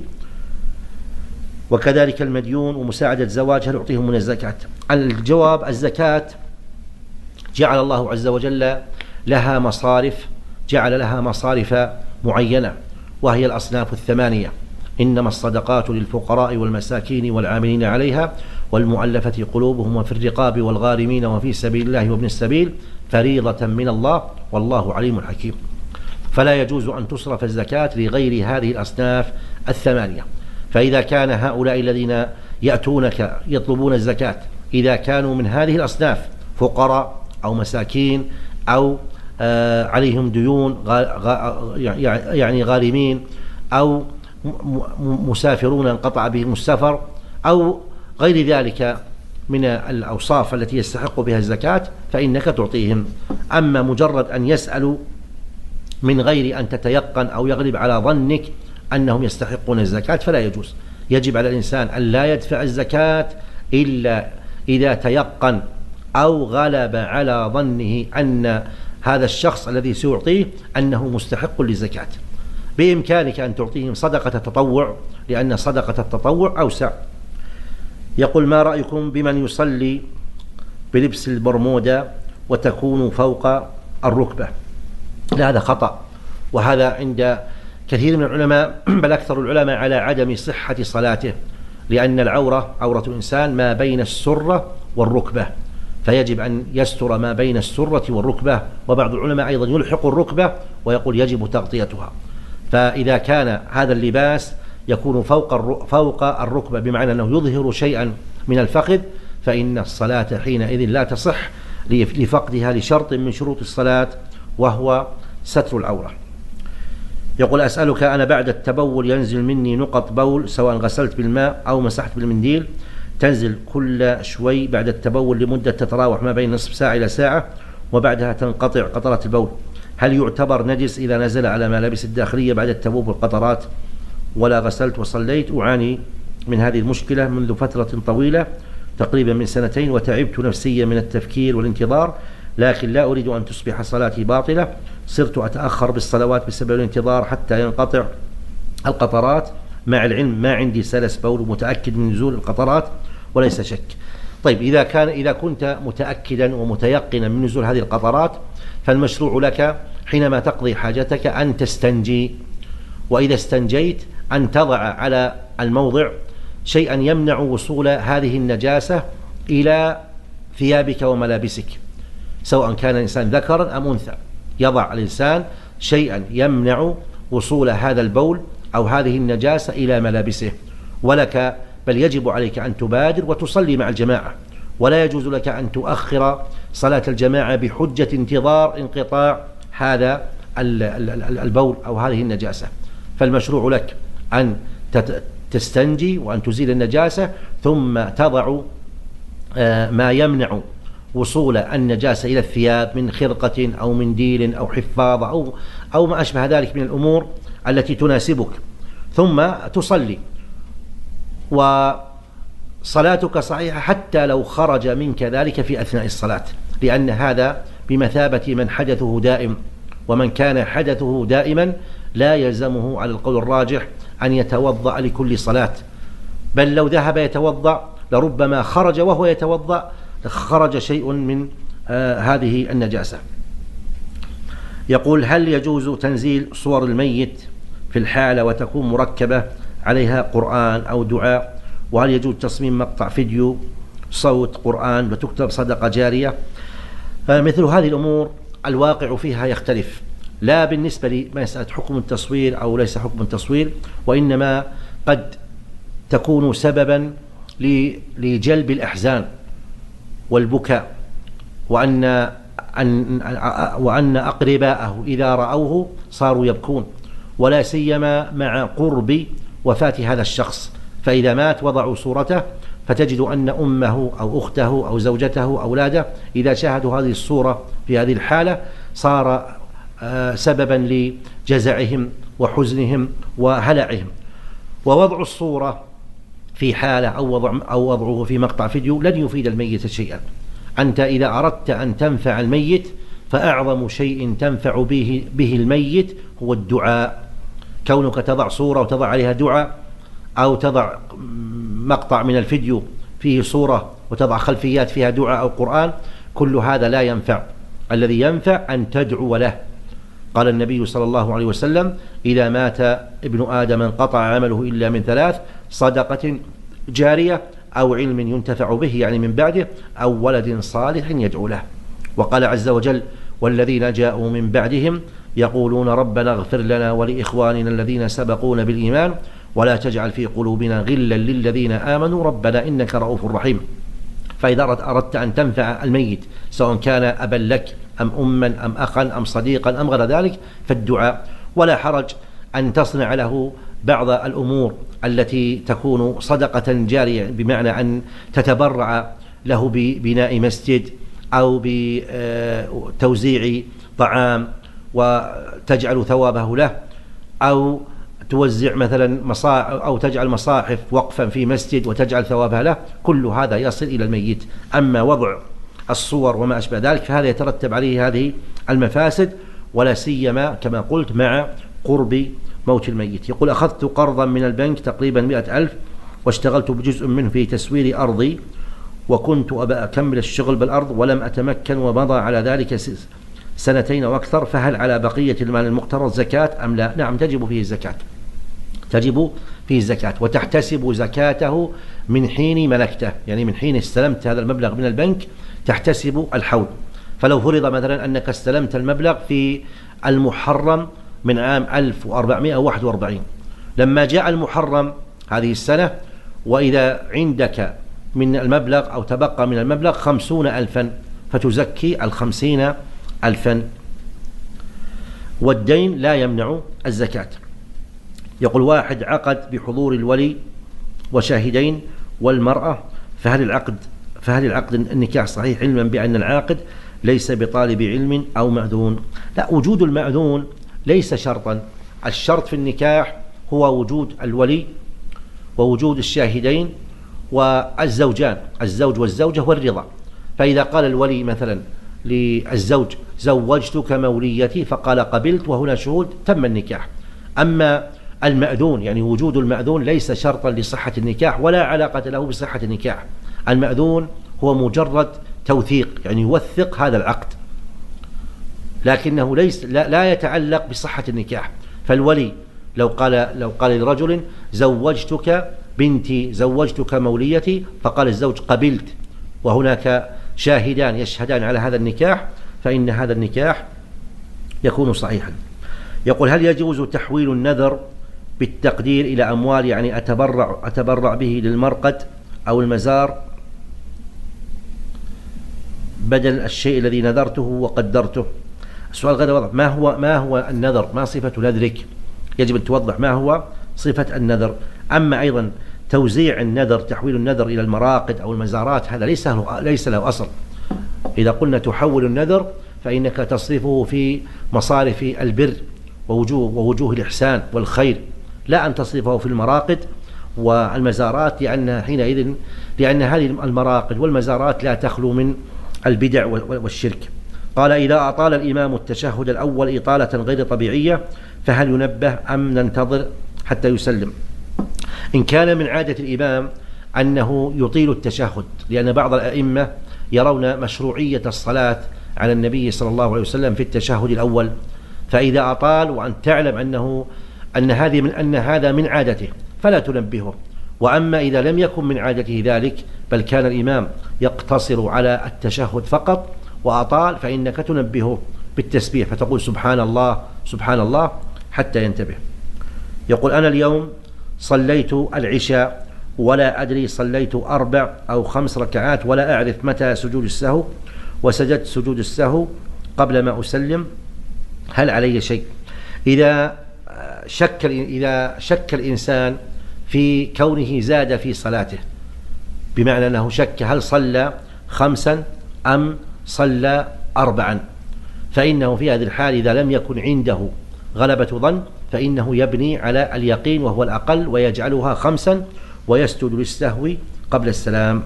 وكذلك المديون ومساعدة زواج هل أعطيهم من الزكاة؟ الجواب الزكاة جعل الله عز وجل لها مصارف، جعل لها مصارف معينة، وهي الأصناف الثمانية: إنما الصدقات للفقراء والمساكين والعاملين عليها والمؤلفة قلوبهم وفي الرقاب والغارمين وفي سبيل الله وابن السبيل فريضة من الله والله عليم حكيم. فلا يجوز أن تصرف الزكاة لغير هذه الأصناف الثمانية. فإذا كان هؤلاء الذين يأتونك يطلبون الزكاة إذا كانوا من هذه الأصناف فقراء أو مساكين أو آه عليهم ديون يعني غارمين أو مسافرون انقطع بهم السفر أو غير ذلك من الأوصاف التي يستحق بها الزكاة فإنك تعطيهم. أما مجرد أن يسألوا من غير أن تتيقن أو يغلب على ظنك أنهم يستحقون الزكاة فلا يجوز. يجب على الإنسان أن لا يدفع الزكاة إلا إذا تيقن أو غلب على ظنه أن هذا الشخص الذي سيعطيه أنه مستحق للزكاة. بإمكانك أن تعطيهم صدقة تطوع، لأن صدقة التطوع أوسع. يقول: ما رأيكم بمن يصلي بلبس البرمودا وتكون فوق الركبة؟ لا، هذا خطأ، وهذا عند كثير من العلماء بل أكثر العلماء على عدم صحة صلاته، لأن العورة عورة الإنسان ما بين السرة والركبة، فيجب أن يستر ما بين السرة والركبة. وبعض العلماء أيضا يلحق الركبة ويقول يجب تغطيتها. فإذا كان هذا اللباس يكون فوق فوق الركبة بمعنى أنه يظهر شيئا من الفخذ، فإن الصلاة حينئذ لا تصح لفقدها لشرط من شروط الصلاة وهو ستر العورة. يقول: أسألك، أنا بعد التبول ينزل مني نقط بول، سواء غسلت بالماء أو مسحت بالمنديل، تنزل كل شوي بعد التبول لمدة تتراوح ما بين نصف ساعة إلى ساعة، وبعدها تنقطع قطرات البول. هل يعتبر نجس إذا نزل على ملابس الداخلية بعد التبول بالقطرات ولا غسلت وصليت؟ أعاني من هذه المشكلة منذ فترة طويلة تقريبا من سنتين، وتعبت نفسيا من التفكير والانتظار، لكن لا أريد أن تصبح صلاتي باطلة. صرت أتأخر بالصلوات بسبب الانتظار حتى ينقطع القطرات، مع العلم ما عندي سلس بول، متأكد من نزول القطرات وليس شك. طيب، إذا كان إذا كنت متأكدا ومتيقنا من نزول هذه القطرات، فالمشروع لك حينما تقضي حاجتك أن تستنجي، وإذا استنجيت أن تضع على الموضع شيئا يمنع وصول هذه النجاسة إلى ثيابك وملابسك، سواء كان الإنسان ذكرا أم أنثى. يضع الإنسان شيئا يمنع وصول هذا البول أو هذه النجاسة إلى ملابسه. ولك بل يجب عليك أن تبادر وتصلي مع الجماعة، ولا يجوز لك أن تؤخر صلاة الجماعة بحجة انتظار انقطاع هذا البول أو هذه النجاسة. فالمشروع لك أن تستنجي وأن تزيل النجاسة، ثم تضع ما يمنع وصول النجاسة إلى الثياب من خرقة أو منديل أو حفاظة أو أو ما أشبه ذلك من الأمور التي تناسبك، ثم تصلي. وصلاتك صحيحة حتى لو خرج منك ذلك في أثناء الصلاة، لأن هذا بمثابة من حدثه دائم، ومن كان حدثه دائما لا يلزمه على القول الراجح أن يتوضأ لكل صلاة، بل لو ذهب يتوضأ لربما خرج وهو يتوضأ خرج شيء من آه هذه النجاسة. يقول: هل يجوز تنزيل صور الميت في الحالة وتكون مركبة عليها قرآن أو دعاء؟ وهل يجوز تصميم مقطع فيديو صوت قرآن وتكتب صدقة جارية؟ آه مثل هذه الأمور الواقع فيها يختلف، لا بالنسبة لمسألة حكم التصوير أو ليس حكم التصوير، وإنما قد تكون سببا لجلب الأحزان والبكاء، وأن أن وأن أقرباءه إذا رأوه صاروا يبكون، ولا سيما مع قرب وفاة هذا الشخص. فإذا مات وضعوا صورته، فتجد أن أمه أو أخته أو زوجته أو أولاده إذا شاهدوا هذه الصورة في هذه الحالة صار سببا لجزعهم وحزنهم وهلعهم. ووضع الصورة في حالة أو وضع أو وضعه في مقطع فيديو لن يفيد الميت شيئا. أنت إذا أردت أن تنفع الميت فأعظم شيء تنفع به به الميت هو الدعاء. كونك تضع صورة وتضع عليها دعاء، أو تضع مقطع من الفيديو فيه صورة وتضع خلفيات فيها دعاء أو قرآن، كل هذا لا ينفع. الذي ينفع أن تدعو له. قال النبي صلى الله عليه وسلم: إذا مات ابن آدم انقطع عمله إلا من ثلاث: صدقة جارية، أو علم ينتفع به يعني من بعده، أو ولد صالح يدعو له. وقال عز وجل: والذين جاءوا من بعدهم يقولون ربنا اغفر لنا ولإخواننا الذين سبقونا بالإيمان ولا تجعل في قلوبنا غلا للذين آمنوا ربنا إنك رؤوف رحيم. فإذا أردت أن تنفع الميت سواء كان أبا لك أم أما أم أخا أم صديقا أم غير ذلك فالدعاء. ولا حرج أن تصنع له بعض الأمور التي تكون صدقة جارية، بمعنى أن تتبرع له ببناء مسجد أو بتوزيع طعام وتجعل ثوابه له، أو توزع مثلا مصاحف أو تجعل مصاحف وقفا في مسجد وتجعل ثوابها له، كل هذا يصل إلى الميت. أما وضع الصور وما أشبه ذلك فهذا يترتب عليه هذه المفاسد، ولا سيما كما قلت مع قرب موت الميت. يقول أخذت قرضا من البنك تقريبا مئة ألف واشتغلت بجزء منه في تسوير أرضي، وكنت أبى أكمل الشغل بالأرض ولم أتمكن، ومضى على ذلك سنتين وأكثر، فهل على بقية المال المقترض زكاة أم لا؟ نعم، تجب فيه الزكاة، تجب فيه الزكاة، وتحتسب زكاته من حين ملكته، يعني من حين استلمت هذا المبلغ من البنك تحتسب الحول. فلو فرض مثلا أنك استلمت المبلغ في المحرم من عام ألف وأربعمائة وواحد وأربعين، لما جاء المحرم هذه السنة وإذا عندك من المبلغ أو تبقى من المبلغ خمسون ألفا فتزكي الخمسين ألفا، والدين لا يمنع الزكاة. يقول واحد عقد بحضور الولي وشاهدين والمرأة، فهل العقد فهل العقد النكاح صحيح علما بأن العاقد ليس بطالب علم أو مأذون؟ لا، وجود المأذون ليس شرطا، الشرط في النكاح هو وجود الولي ووجود الشاهدين والزوجان، الزوج والزوجة والرضا. فإذا قال الولي مثلا للزوج زوجتك موليتي فقال قبلت وهنا شهود، تم النكاح. أما المأذون يعني وجود المأذون ليس شرطا لصحة النكاح ولا علاقة له بصحة النكاح. المأذون هو مجرد توثيق، يعني يوثق هذا العقد، لكنه ليس لا, لا يتعلق بصحة النكاح. فالولي لو قال لو قال لرجل زوجتك بنتي زوجتك موليتي فقال الزوج قبلت وهناك شاهدان يشهدان على هذا النكاح، فإن هذا النكاح يكون صحيحا. يقول هل يجوز تحويل النذر بالتقدير إلى أموال، يعني أتبرع أتبرع به للمرقد أو المزار بدل الشيء الذي نذرته وقدرته؟ السؤال غير واضح، ما هو ما هو النذر؟ ما صفة نذرك؟ يجب أن توضح ما هو صفة النذر. أما أيضا توزيع النذر، تحويل النذر إلى المراقد أو المزارات، هذا ليس له ليس له أصل. إذا قلنا تحول النذر فإنك تصرفه في مصارف البر ووجوه ووجوه الإحسان والخير، لا أن تصرفه في المراقد والمزارات، لأن حينئذ لأن هذه المراقد والمزارات لا تخلو من البدع والشرك. قال إذا أطال الإمام التشهد الأول إطالة غير طبيعية فهل ينبه أم ننتظر حتى يسلم؟ إن كان من عادة الإمام أنه يطيل التشهد، لأن بعض الأئمة يرون مشروعية الصلاة على النبي صلى الله عليه وسلم في التشهد الأول، فإذا أطال وأن تعلم أنه أن هذه من أن هذا من عادته فلا تنبهه. وأما إذا لم يكن من عادته ذلك بل كان الإمام يقتصر على التشهد فقط وأطال، فإنك تنبهه بالتسبيح فتقول سبحان الله سبحان الله حتى ينتبه. يقول أنا اليوم صليت العشاء ولا أدري صليت أربع أو خمس ركعات ولا أعرف متى سجود السهو، وسجدت سجود السهو قبل ما أسلم، هل علي شيء؟ إذا شك إذا شك الإنسان في كونه زاد في صلاته، بمعنى أنه شك هل صلى خمسا أم صلى أربعا، فإنه في هذه الحال إذا لم يكن عنده غلبة ظن فإنه يبني على اليقين وهو الأقل ويجعلها خمسا ويسجد للسهو قبل السلام.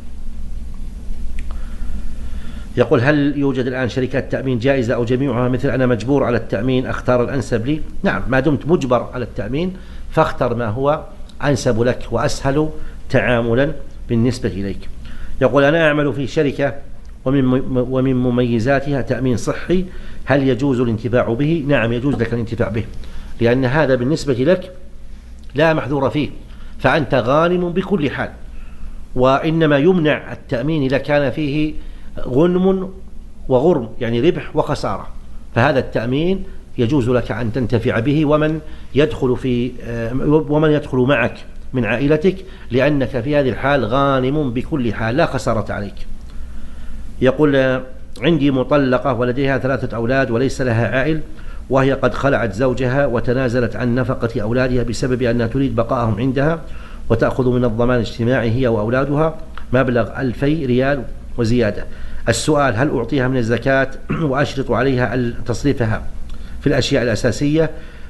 يقول هل يوجد الآن شركات تأمين جائزة أو جميعها مثل أنا مجبور على التأمين أختار الأنسب لي؟ نعم، ما دمت مجبر على التأمين فاختر ما هو أنسب لك وأسهل تعاملا بالنسبة إليك. يقول أنا أعمل في شركة ومن ومن مميزاتها تأمين صحي، هل يجوز الانتفاع به؟ نعم، يجوز لك الانتفاع به، لأن هذا بالنسبة لك لا محذور فيه، فأنت غانم بكل حال. وإنما يمنع التأمين إذا كان فيه غنم وغرم، يعني ربح وخسارة، فهذا التأمين يجوز لك أن تنتفع به ومن يدخل في ومن يدخل معك من عائلتك، لأنك في هذه الحال غانم بكل حال لا خسارة عليك. يقول عندي مطلقة ولديها ثلاثة أولاد وليس لها عائل، وهي قد خلعت زوجها وتنازلت عن نفقة أولادها بسبب أنها تريد بقائهم عندها وتأخذ من الضمان الاجتماعي هي وأولادها مبلغ ألفي ريال وزيادة. السؤال هل أعطيها من الزكاة وأشرط عليها تصريفها في الأشياء الأساسية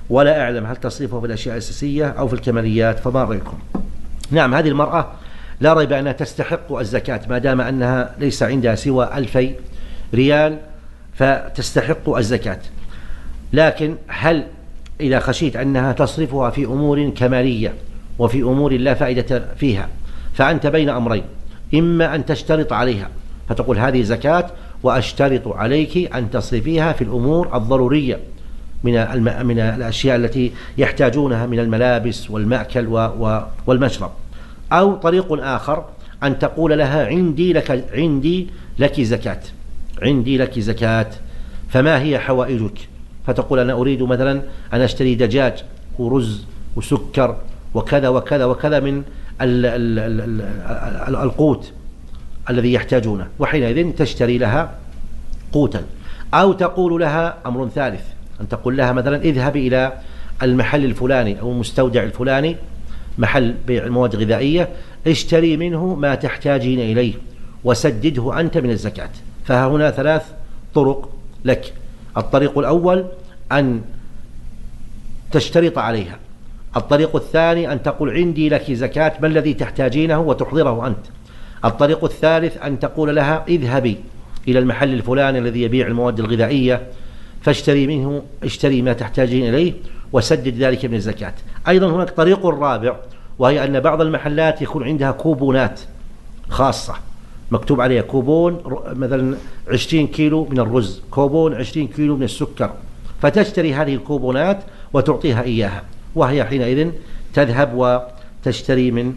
ولا أعلم هل تصريفه في الأشياء الأساسية أو في الكماليات، فما رأيكم؟ نعم، هذه المرأة لا ريب أنها تستحق الزكاة ما دام أنها ليس عندها سوى ألفي ريال فتستحق الزكاة، لكن هل إذا خشيت أنها تصرفها في أمور كمالية وفي أمور لا فائدة فيها فأنت بين أمرين، إما أن تشترط عليها فتقول هذه زكاة وأشترط عليك أن تصرفيها في الأمور الضرورية من الم... من الأشياء التي يحتاجونها من الملابس والمأكل و... و... والمشرب، أو طريق آخر أن تقول لها عندي لك عندي لك زكاة عندي لك زكاة فما هي حوائجك؟ فتقول أنا أريد مثلا أن أشتري دجاج ورز وسكر وكذا وكذا وكذا من ال ال ال ال القوت الذي يحتاجونه، وحينئذ تشتري لها قوتا. أو تقول لها أمر ثالث، أن تقول لها مثلا اذهبي إلى المحل الفلاني أو المستودع الفلاني، محل بيع المواد الغذائية، اشتري منه ما تحتاجين إليه وسدده أنت من الزكاة. فهنا ثلاث طرق لك. الطريق الأول أن تشترط عليها، الطريق الثاني أن تقول عندي لك زكاة ما الذي تحتاجينه وتحضره أنت، الطريق الثالث أن تقول لها اذهبي إلى المحل الفلاني الذي يبيع المواد الغذائية فاشتري منه اشتري ما تحتاجين إليه وسدد ذلك من الزكاة. أيضا هناك طريق رابع، وهي أن بعض المحلات يكون عندها كوبونات خاصة مكتوب عليها كوبون مثلا عشرين كيلو من الرز، كوبون عشرين كيلو من السكر، فتشتري هذه الكوبونات وتعطيها إياها، وهي حينئذ تذهب وتشتري من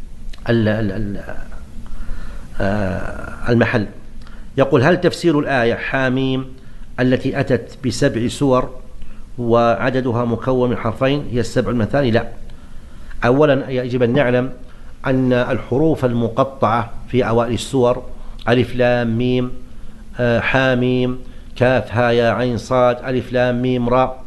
المحل. يقول هل تفسير الآية حاميم التي أتت بسبع سور وعددها مكون من حرفين هي السبع المثاني؟ لا. أولا يجب أن نعلم أن الحروف المقطعة في أوائل السور ألف لام ميم حاميم كاف ها يا عين صاد ألف لام ميم راء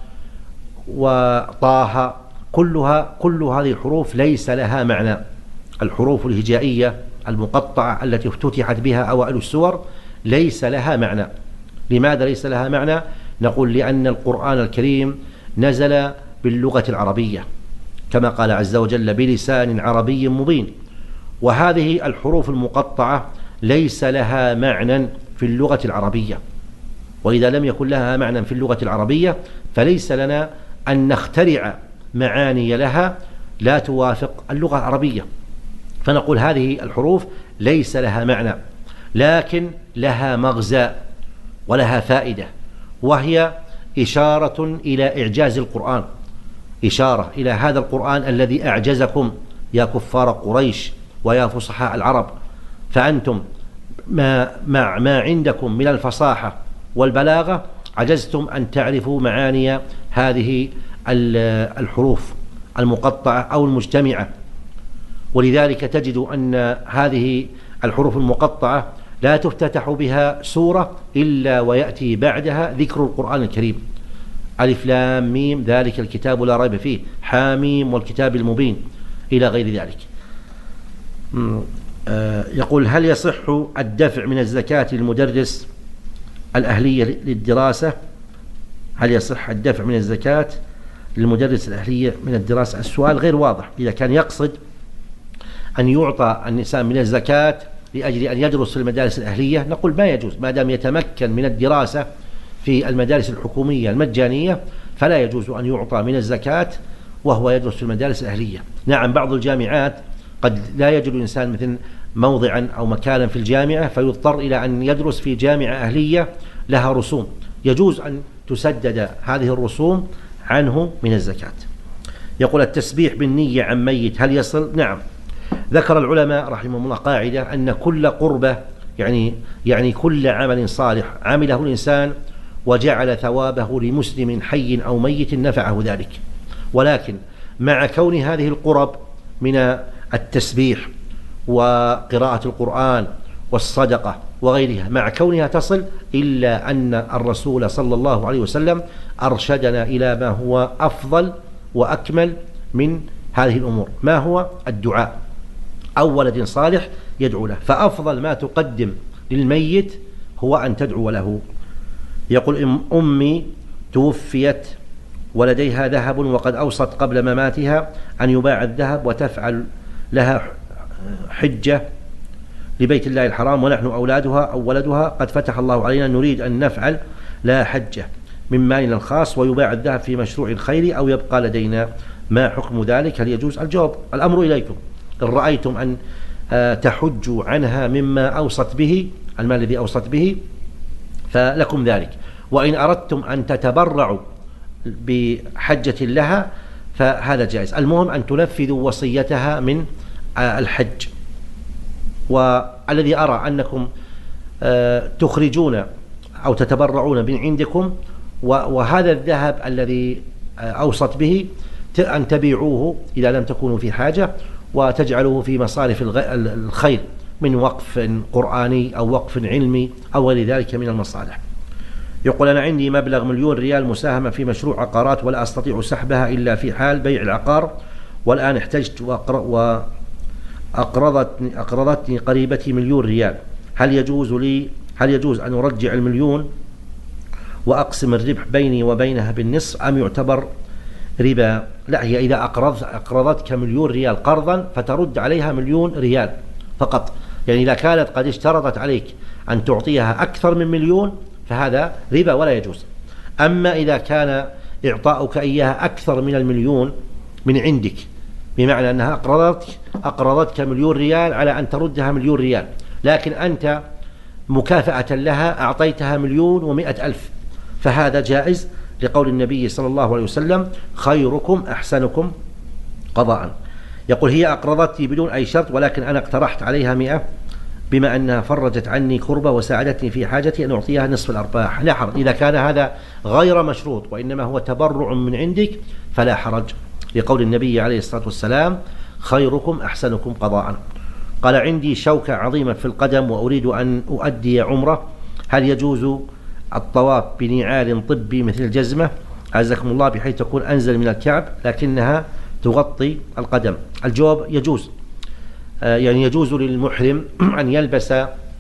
وطه، كلها كل هذه الحروف ليس لها معنى. الحروف الهجائية المقطعة التي افتتحت بها أوائل السور ليس لها معنى. لماذا ليس لها معنى؟ نقول لأن القرآن الكريم نزل باللغة العربية كما قال عز وجل بلسان عربي مبين، وهذه الحروف المقطعة ليس لها معنى في اللغة العربية، وإذا لم يكن لها معنى في اللغة العربية فليس لنا أن نخترع معاني لها لا توافق اللغة العربية. فنقول هذه الحروف ليس لها معنى لكن لها مغزى ولها فائدة، وهي إشارة إلى إعجاز القرآن، إشارة إلى هذا القرآن الذي أعجزكم يا كفار قريش ويا فصحاء العرب، فأنتم ما, ما, ما عندكم من الفصاحة والبلاغة عجزتم أن تعرفوا معاني هذه الحروف المقطعة أو المجتمعة. ولذلك تجد أن هذه الحروف المقطعة لا تفتتح بها سورة إلا ويأتي بعدها ذكر القرآن الكريم، ألف لام ميم ذلك الكتاب لا ريب فيه، حاميم والكتاب المبين، إلى غير ذلك. يقول هل يصح الدفع من الزكاة للمدرس الأهلية للدراسة؟ هل يصح الدفع من الزكاة للمدرس الأهلية من الدراسة؟ السؤال غير واضح. إذا كان يقصد أن يعطى الإنسان من الزكاة لأجل أن يدرس في المدارس الأهلية نقول ما يجوز، ما دام يتمكن من الدراسة في المدارس الحكومية المجانية فلا يجوز أن يعطى من الزكاة وهو يدرس في المدارس الأهلية. نعم، بعض الجامعات قد لا يجد الإنسان مثل موضعا أو مكانا في الجامعة فيضطر إلى أن يدرس في جامعة أهلية لها رسوم، يجوز أن تسدد هذه الرسوم عنه من الزكاة. يقول التسبيح بالنية عن ميت هل يصل؟ نعم، ذكر العلماء رحمهم الله قاعدة أن كل قربة يعني يعني كل عمل صالح عمله الإنسان وجعل ثوابه لمسلم حي أو ميت نفعه ذلك، ولكن مع كون هذه القرب من التسبيح وقراءة القرآن والصدقة وغيرها مع كونها تصل، إلا أن الرسول صلى الله عليه وسلم أرشدنا إلى ما هو أفضل وأكمل من هذه الأمور. ما هو؟ الدعاء، أو ولد صالح يدعو له، فأفضل ما تقدم للميت هو أن تدعو له. يقول أمي توفيت ولديها ذهب وقد أوصت قبل مماتها أن يباع الذهب وتفعل لها حجة لبيت الله الحرام، ونحن أولادها أو ولدها قد فتح الله علينا، نريد أن نفعل لها حجة من مالنا الخاص ويباع الذهب في مشروع خيري أو يبقى لدينا، ما حكم ذلك؟ هل يجوز؟ الجواب: الأمر إليكم، إن رأيتم أن تحجوا عنها مما أوصت به، المال الذي أوصت به، فلكم ذلك، وإن أردتم أن تتبرعوا بحجة لها فهذا جائز. المهم أن تنفذوا وصيتها من الحج. والذي أرى أنكم تخرجون أو تتبرعون من عندكم، وهذا الذهب الذي أوصت به أن تبيعوه إذا لم تكونوا في حاجة وتجعلوه في مصارف الخير من وقف قرآني أو وقف علمي أو غير ذلك من المصالح. يقول: أنا عندي مبلغ مليون ريال مساهمة في مشروع عقارات ولا أستطيع سحبها إلا في حال بيع العقار، والآن احتجت وأقرضتني أقرضتني قريبتي مليون ريال، هل يجوز لي هل يجوز أن أرجع المليون وأقسم الربح بيني وبينها بالنصف أم يعتبر ربا؟ لا، هي إذا أقرضت أقرضتك مليون ريال قرضا فترد عليها مليون ريال فقط، يعني إذا كانت قد اشترطت عليك أن تعطيها أكثر من مليون فهذا ربا ولا يجوز. أما إذا كان إعطاؤك إياها أكثر من المليون من عندك، بمعنى أنها أقرضتك أقرضتك مليون ريال على أن تردها مليون ريال، لكن أنت مكافأة لها أعطيتها مليون ومئة ألف، فهذا جائز لقول النبي صلى الله عليه وسلم: خيركم أحسنكم قضاء. يقول: هي أقرضتني بدون أي شرط، ولكن أنا اقترحت عليها مئة بما أنها فرجت عني كربة وساعدتني في حاجتي أن أعطيها نصف الأرباح، لا حرج. إذا كان هذا غير مشروط وإنما هو تبرع من عندك فلا حرج، لقول النبي عليه الصلاة والسلام: خيركم أحسنكم قضاء. قال: عندي شوكة عظيمة في القدم وأريد أن أؤدي عمرة، هل يجوز الطواف بنعال طبي مثل الجزمة عزكم الله بحيث تكون أنزل من الكعب لكنها تغطي القدم؟ الجواب: يجوز، يعني يجوز للمحرم أن يلبس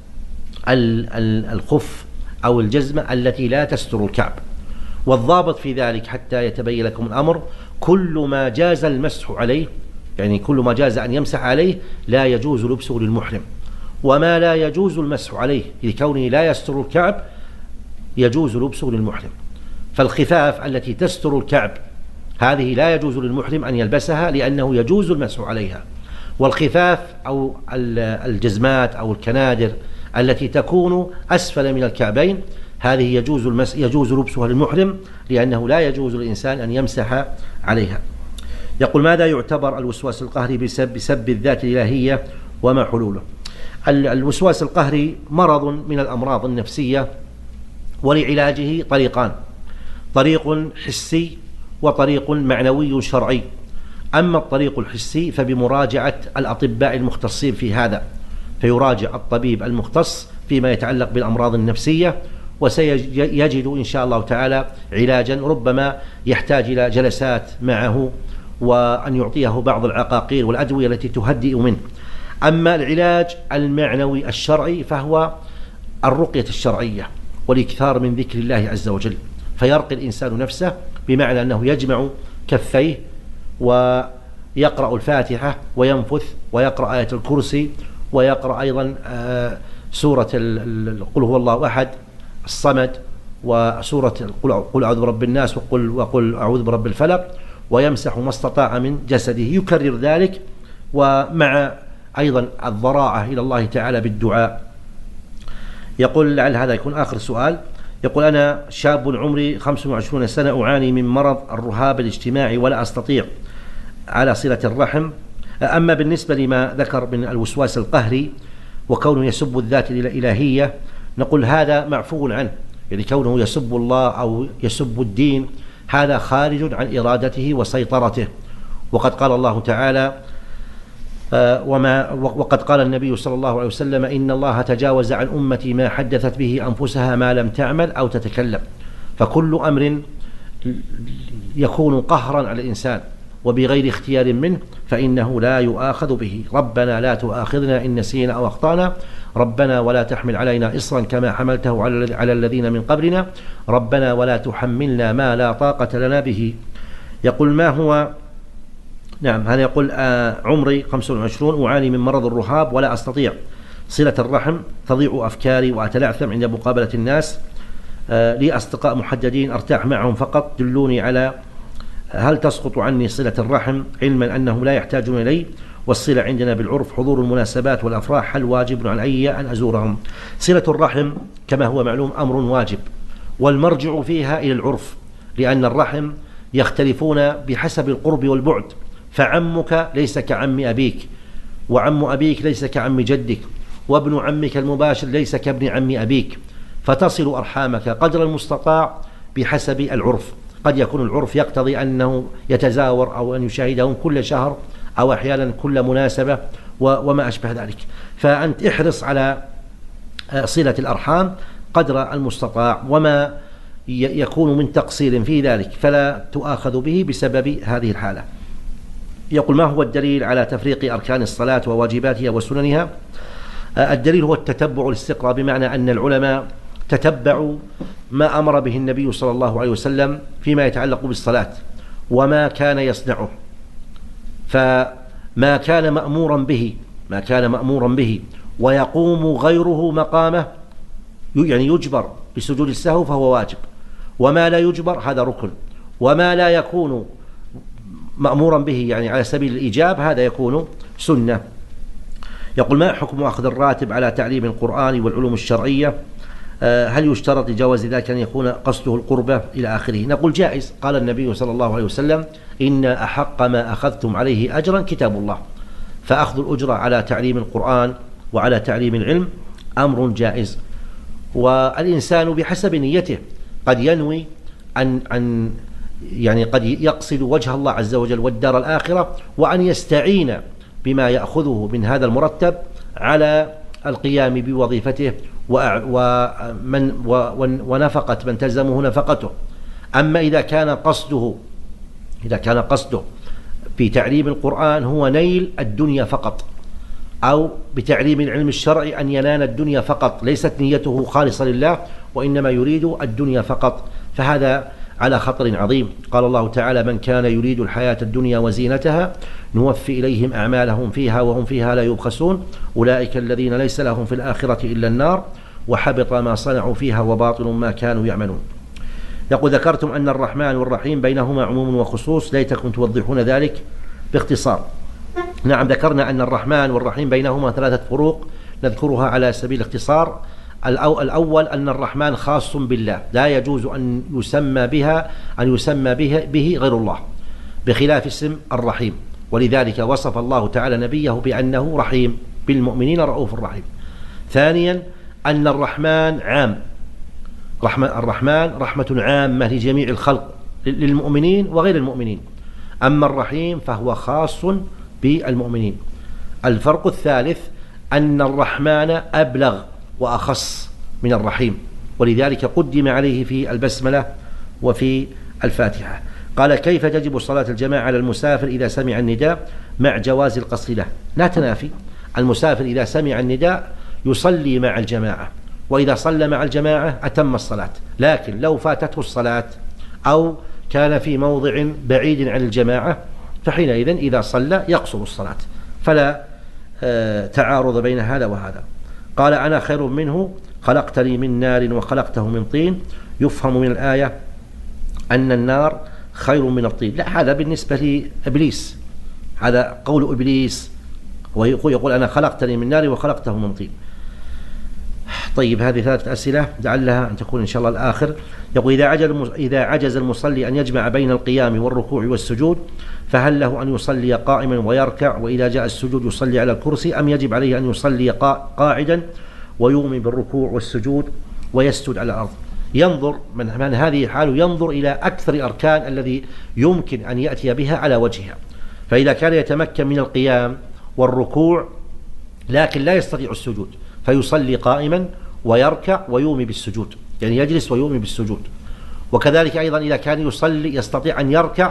الخف أو الجزمة التي لا تستر الكعب، والضابط في ذلك حتى يتبين لكم الأمر: كل ما جاز المسح عليه، يعني كل ما جاز أن يمسح عليه لا يجوز لبسه للمحرم، وما لا يجوز المسح عليه لكونه لا يستر الكعب يجوز لبسه للمحرم. فالخفاف التي تستر الكعب هذه لا يجوز للمحرم أن يلبسها لأنه يجوز المسح عليها، والخفاف أو الجزمات أو الكنادر التي تكون أسفل من الكعبين هذه يجوز المس يجوز لبسها للمحرم لأنه لا يجوز للإنسان أن يمسح عليها. يقول: ماذا يعتبر الوسواس القهري بسبب, بسبب الذات الإلهية وما حلوله؟ الوسواس القهري مرض من الأمراض النفسية، ولعلاجه طريقان: طريق حسي وطريق معنوي شرعي. أما الطريق الحسي فبمراجعة الأطباء المختصين في هذا، فيراجع الطبيب المختص فيما يتعلق بالأمراض النفسية وسيجد إن شاء الله تعالى علاجا، ربما يحتاج إلى جلسات معه وأن يعطيه بعض العقاقير والأدوية التي تهدئ منه. أما العلاج المعنوي الشرعي فهو الرقية الشرعية والإكثار من ذكر الله عز وجل، فيرقي الإنسان نفسه بمعنى أنه يجمع كفيه ويقرأ الفاتحة وينفث ويقرأ آية الكرسي ويقرأ أيضا سورة قل هو الله أحد الصمد وسورة قل أعوذ برب الناس وقل, وقل أعوذ برب الفلق، ويمسح ما استطاع من جسده، يكرر ذلك، ومع أيضا الضراعة إلى الله تعالى بالدعاء. يقول: لعل هذا يكون آخر سؤال. يقول: أنا شاب عمري خمس وعشرين سنة أعاني من مرض الرهاب الاجتماعي ولا أستطيع على صلة الرحم. أما بالنسبة لما ذكر من الوسواس القهري وكونه يسب الذات الإلهية نقول هذا معفو عنه، يعني كونه يسب الله أو يسب الدين هذا خارج عن إرادته وسيطرته، وقد قال الله تعالى وما وقد قال النبي صلى الله عليه وسلم: إن الله تجاوز عن أمتي ما حدثت به أنفسها ما لم تعمل أو تتكلم. فكل أمر يكون قهرا على الإنسان وبغير اختيار منه فإنه لا يؤاخذ به. ربنا لا تؤاخذنا إن نسينا أو أخطأنا، ربنا ولا تحمل علينا إصرا كما حملته على الذين من قبلنا، ربنا ولا تحملنا ما لا طاقة لنا به. يقول ما هو نعم هذا يقول آه عمري خمسة وعشرين، أعاني من مرض الرهاب ولا أستطيع صلة الرحم، تضيع أفكاري وأتلعثم عند مقابلة الناس، آه لي أصدقاء محددين أرتاح معهم فقط، دلوني على هل تسقط عني صلة الرحم علما أنهم لا يحتاجون إلي، والصلة عندنا بالعرف حضور المناسبات والأفراح، هل واجب علي أن أزورهم؟ صلة الرحم كما هو معلوم أمر واجب، والمرجع فيها إلى العرف، لأن الرحم يختلفون بحسب القرب والبعد، فعمك ليس كعم أبيك، وعم أبيك ليس كعم جدك، وابن عمك المباشر ليس كابن عم أبيك، فتصل أرحامك قدر المستطاع بحسب العرف. قد يكون العرف يقتضي أنه يتزاور أو أن يشاهدهم كل شهر أو أحيانا كل مناسبة وما أشبه ذلك، فأنت احرص على صلة الأرحام قدر المستطاع، وما يكون من تقصير في ذلك فلا تؤاخذ به بسبب هذه الحالة. يقول ما هو الدليل على تفريق أركان الصلاة وواجباتها وسننها؟ الدليل هو التتبع والاستقراء، بمعنى أن العلماء تتبعوا ما أمر به النبي صلى الله عليه وسلم فيما يتعلق بالصلاة وما كان يصنعه، فما كان مأمورا به ما كان مأمورا به ويقوم غيره مقامه يعني يجبر بسجود السهو فهو واجب، وما لا يجبر هذا ركن، وما لا يكون مأمورا به يعني على سبيل الإيجاب هذا يكون سنة. يقول ما حكم أخذ الراتب على تعليم القرآن والعلوم الشرعية؟ هل يشترط لجواز ذلك أن يكون قصده القربة إلى آخره؟ نقول جائز، قال النبي صلى الله عليه وسلم إن أحق ما أخذتم عليه أجرا كتاب الله، فأخذ الأجرة على تعليم القرآن وعلى تعليم العلم أمر جائز، والإنسان بحسب نيته قد ينوي أن, أن يعني قد يقصد وجه الله عز وجل والدار الآخرة، وأن يستعين بما يأخذه من هذا المرتب على القيام بوظيفته ومن ونفقة من تلزمه نفقته. أما إذا كان قصده إذا كان قصده في تعليم القرآن هو نيل الدنيا فقط، أو بتعليم العلم الشرعي أن ينال الدنيا فقط، ليست نيته خالصة لله وإنما يريد الدنيا فقط، فهذا على خطر عظيم. قال الله تعالى من كان يريد الحياة الدنيا وزينتها نوفي إليهم أعمالهم فيها وهم فيها لا يبخسون أولئك الذين ليس لهم في الآخرة إلا النار وحبط ما صنعوا فيها وباطل ما كانوا يعملون. يقول ذكرتم أن الرحمن والرحيم بينهما عموم وخصوص، ليتكم توضحون ذلك باختصار. نعم ذكرنا أن الرحمن والرحيم بينهما ثلاثة فروق نذكرها على سبيل الاختصار. الأول أن الرحمن خاص بالله، لا يجوز أن يسمى بها أن يسمى به, به غير الله، بخلاف اسم الرحيم، ولذلك وصف الله تعالى نبيه بأنه رحيم بالمؤمنين رؤوف رحيم. ثانيا أن الرحمن عام، رحمة الرحمن رحمة عامة لجميع الخلق للمؤمنين وغير المؤمنين، أما الرحيم فهو خاص بالمؤمنين. الفرق الثالث أن الرحمن أبلغ وأخص من الرحيم، ولذلك قدم عليه في البسملة وفي الفاتحة. قال كيف تجب صلاة الجماعة على المسافر إذا سمع النداء مع جواز القصر له؟ لا تنافي، المسافر إذا سمع النداء يصلي مع الجماعة، وإذا صلى مع الجماعة أتم الصلاة، لكن لو فاتته الصلاة أو كان في موضع بعيد عن الجماعة فحينئذ إذا صلى يقصر الصلاة، فلا تعارض بين هذا وهذا. قال أنا خير منه خلقتني من نار وخلقته من طين، يفهم من الآية أن النار خير من الطين. لا، هذا بالنسبة لإبليس، هذا قول إبليس، ويقول أنا خلقتني من نار وخلقته من طين. طيب هذه ثلاثة أسئلة لعلها أن تكون إن شاء الله الآخر. يقول إذا عجز إذا عجز المصلي أن يجمع بين القيام والركوع والسجود فهل له أن يصلي قائما ويركع، وإذا جاء السجود يصلي على الكرسي، أم يجب عليه أن يصلي قاعدا ويومي بالركوع والسجود ويسجد على الأرض؟ ينظر من, من هذه حاله ينظر إلى أكثر أركان الذي يمكن أن يأتي بها على وجهها، فإذا كان يتمكن من القيام والركوع لكن لا يستطيع السجود فيصلي قائما ويركع ويومي بالسجود، يعني يجلس ويومي بالسجود. وكذلك أيضا إذا كان يصلي يستطيع أن يركع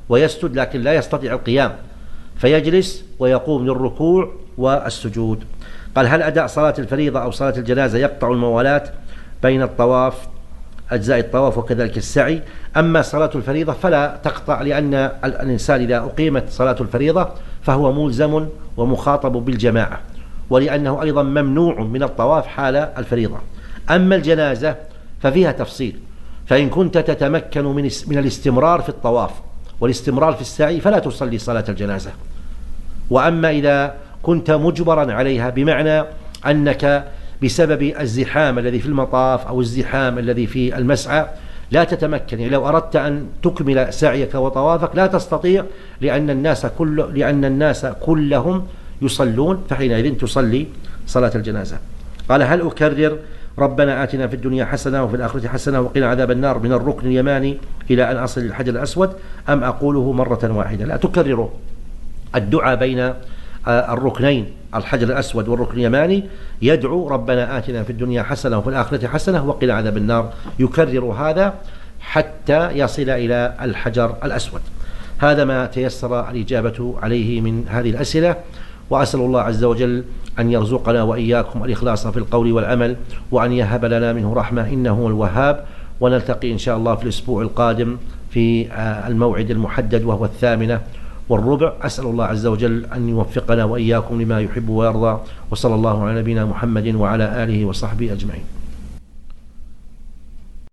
ويسجد لكن لا يستطيع القيام، فيجلس ويقوم للركوع والسجود. قال: هل أداء صلاة الفريضة أو صلاة الجنازة يقطع الموالاة بين الطواف أجزاء الطواف وكذلك السعي؟ أما صلاة الفريضة فلا تقطع، لأن الإنسان إذا أقيمت صلاة الفريضة فهو ملزم ومخاطب بالجماعة، ولأنه أيضا ممنوع من الطواف حال الفريضة. أما الجنازة ففيها تفصيل، فإن كنت تتمكن من من الاستمرار في الطواف والاستمرار في السعي فلا تصلي صلاة الجنازة. وأما إذا كنت مجبرا عليها، بمعنى أنك بسبب الزحام الذي في المطاف أو الزحام الذي في المسعى لا تتمكن، يعني لو أردت أن تكمل سعيك وطوافك لا تستطيع، لأن الناس كل لأن الناس كلهم يصلون، فحينئذ تصلي صلاة الجنازة. قال: هل أكرر ربنا آتنا في الدنيا حسنة وفي الآخرة حسنة وقنا عذاب النار من الركن اليماني إلى أن أصل للحجر الأسود، أم أقوله مرة واحدة؟ لا تكرره. الدعاء بين الركنين الحجر الأسود والركن اليماني يدعو ربنا آتنا في الدنيا حسنة وفي الآخرة حسنة وقنا عذاب النار، يكرر هذا حتى يصل إلى الحجر الأسود. هذا ما تيسر الإجابة عليه من هذه الأسئلة، وأسأل الله عز وجل أن يرزقنا وإياكم الإخلاص في القول والعمل، وأن يهب لنا منه رحمة إنه هو الوهاب. ونلتقي إن شاء الله في الأسبوع القادم في الموعد المحدد وهو الثامنة والربع. أسأل الله عز وجل أن يوفقنا وإياكم لما يحب ويرضى، وصلى الله على نبينا محمد وعلى آله وصحبه أجمعين.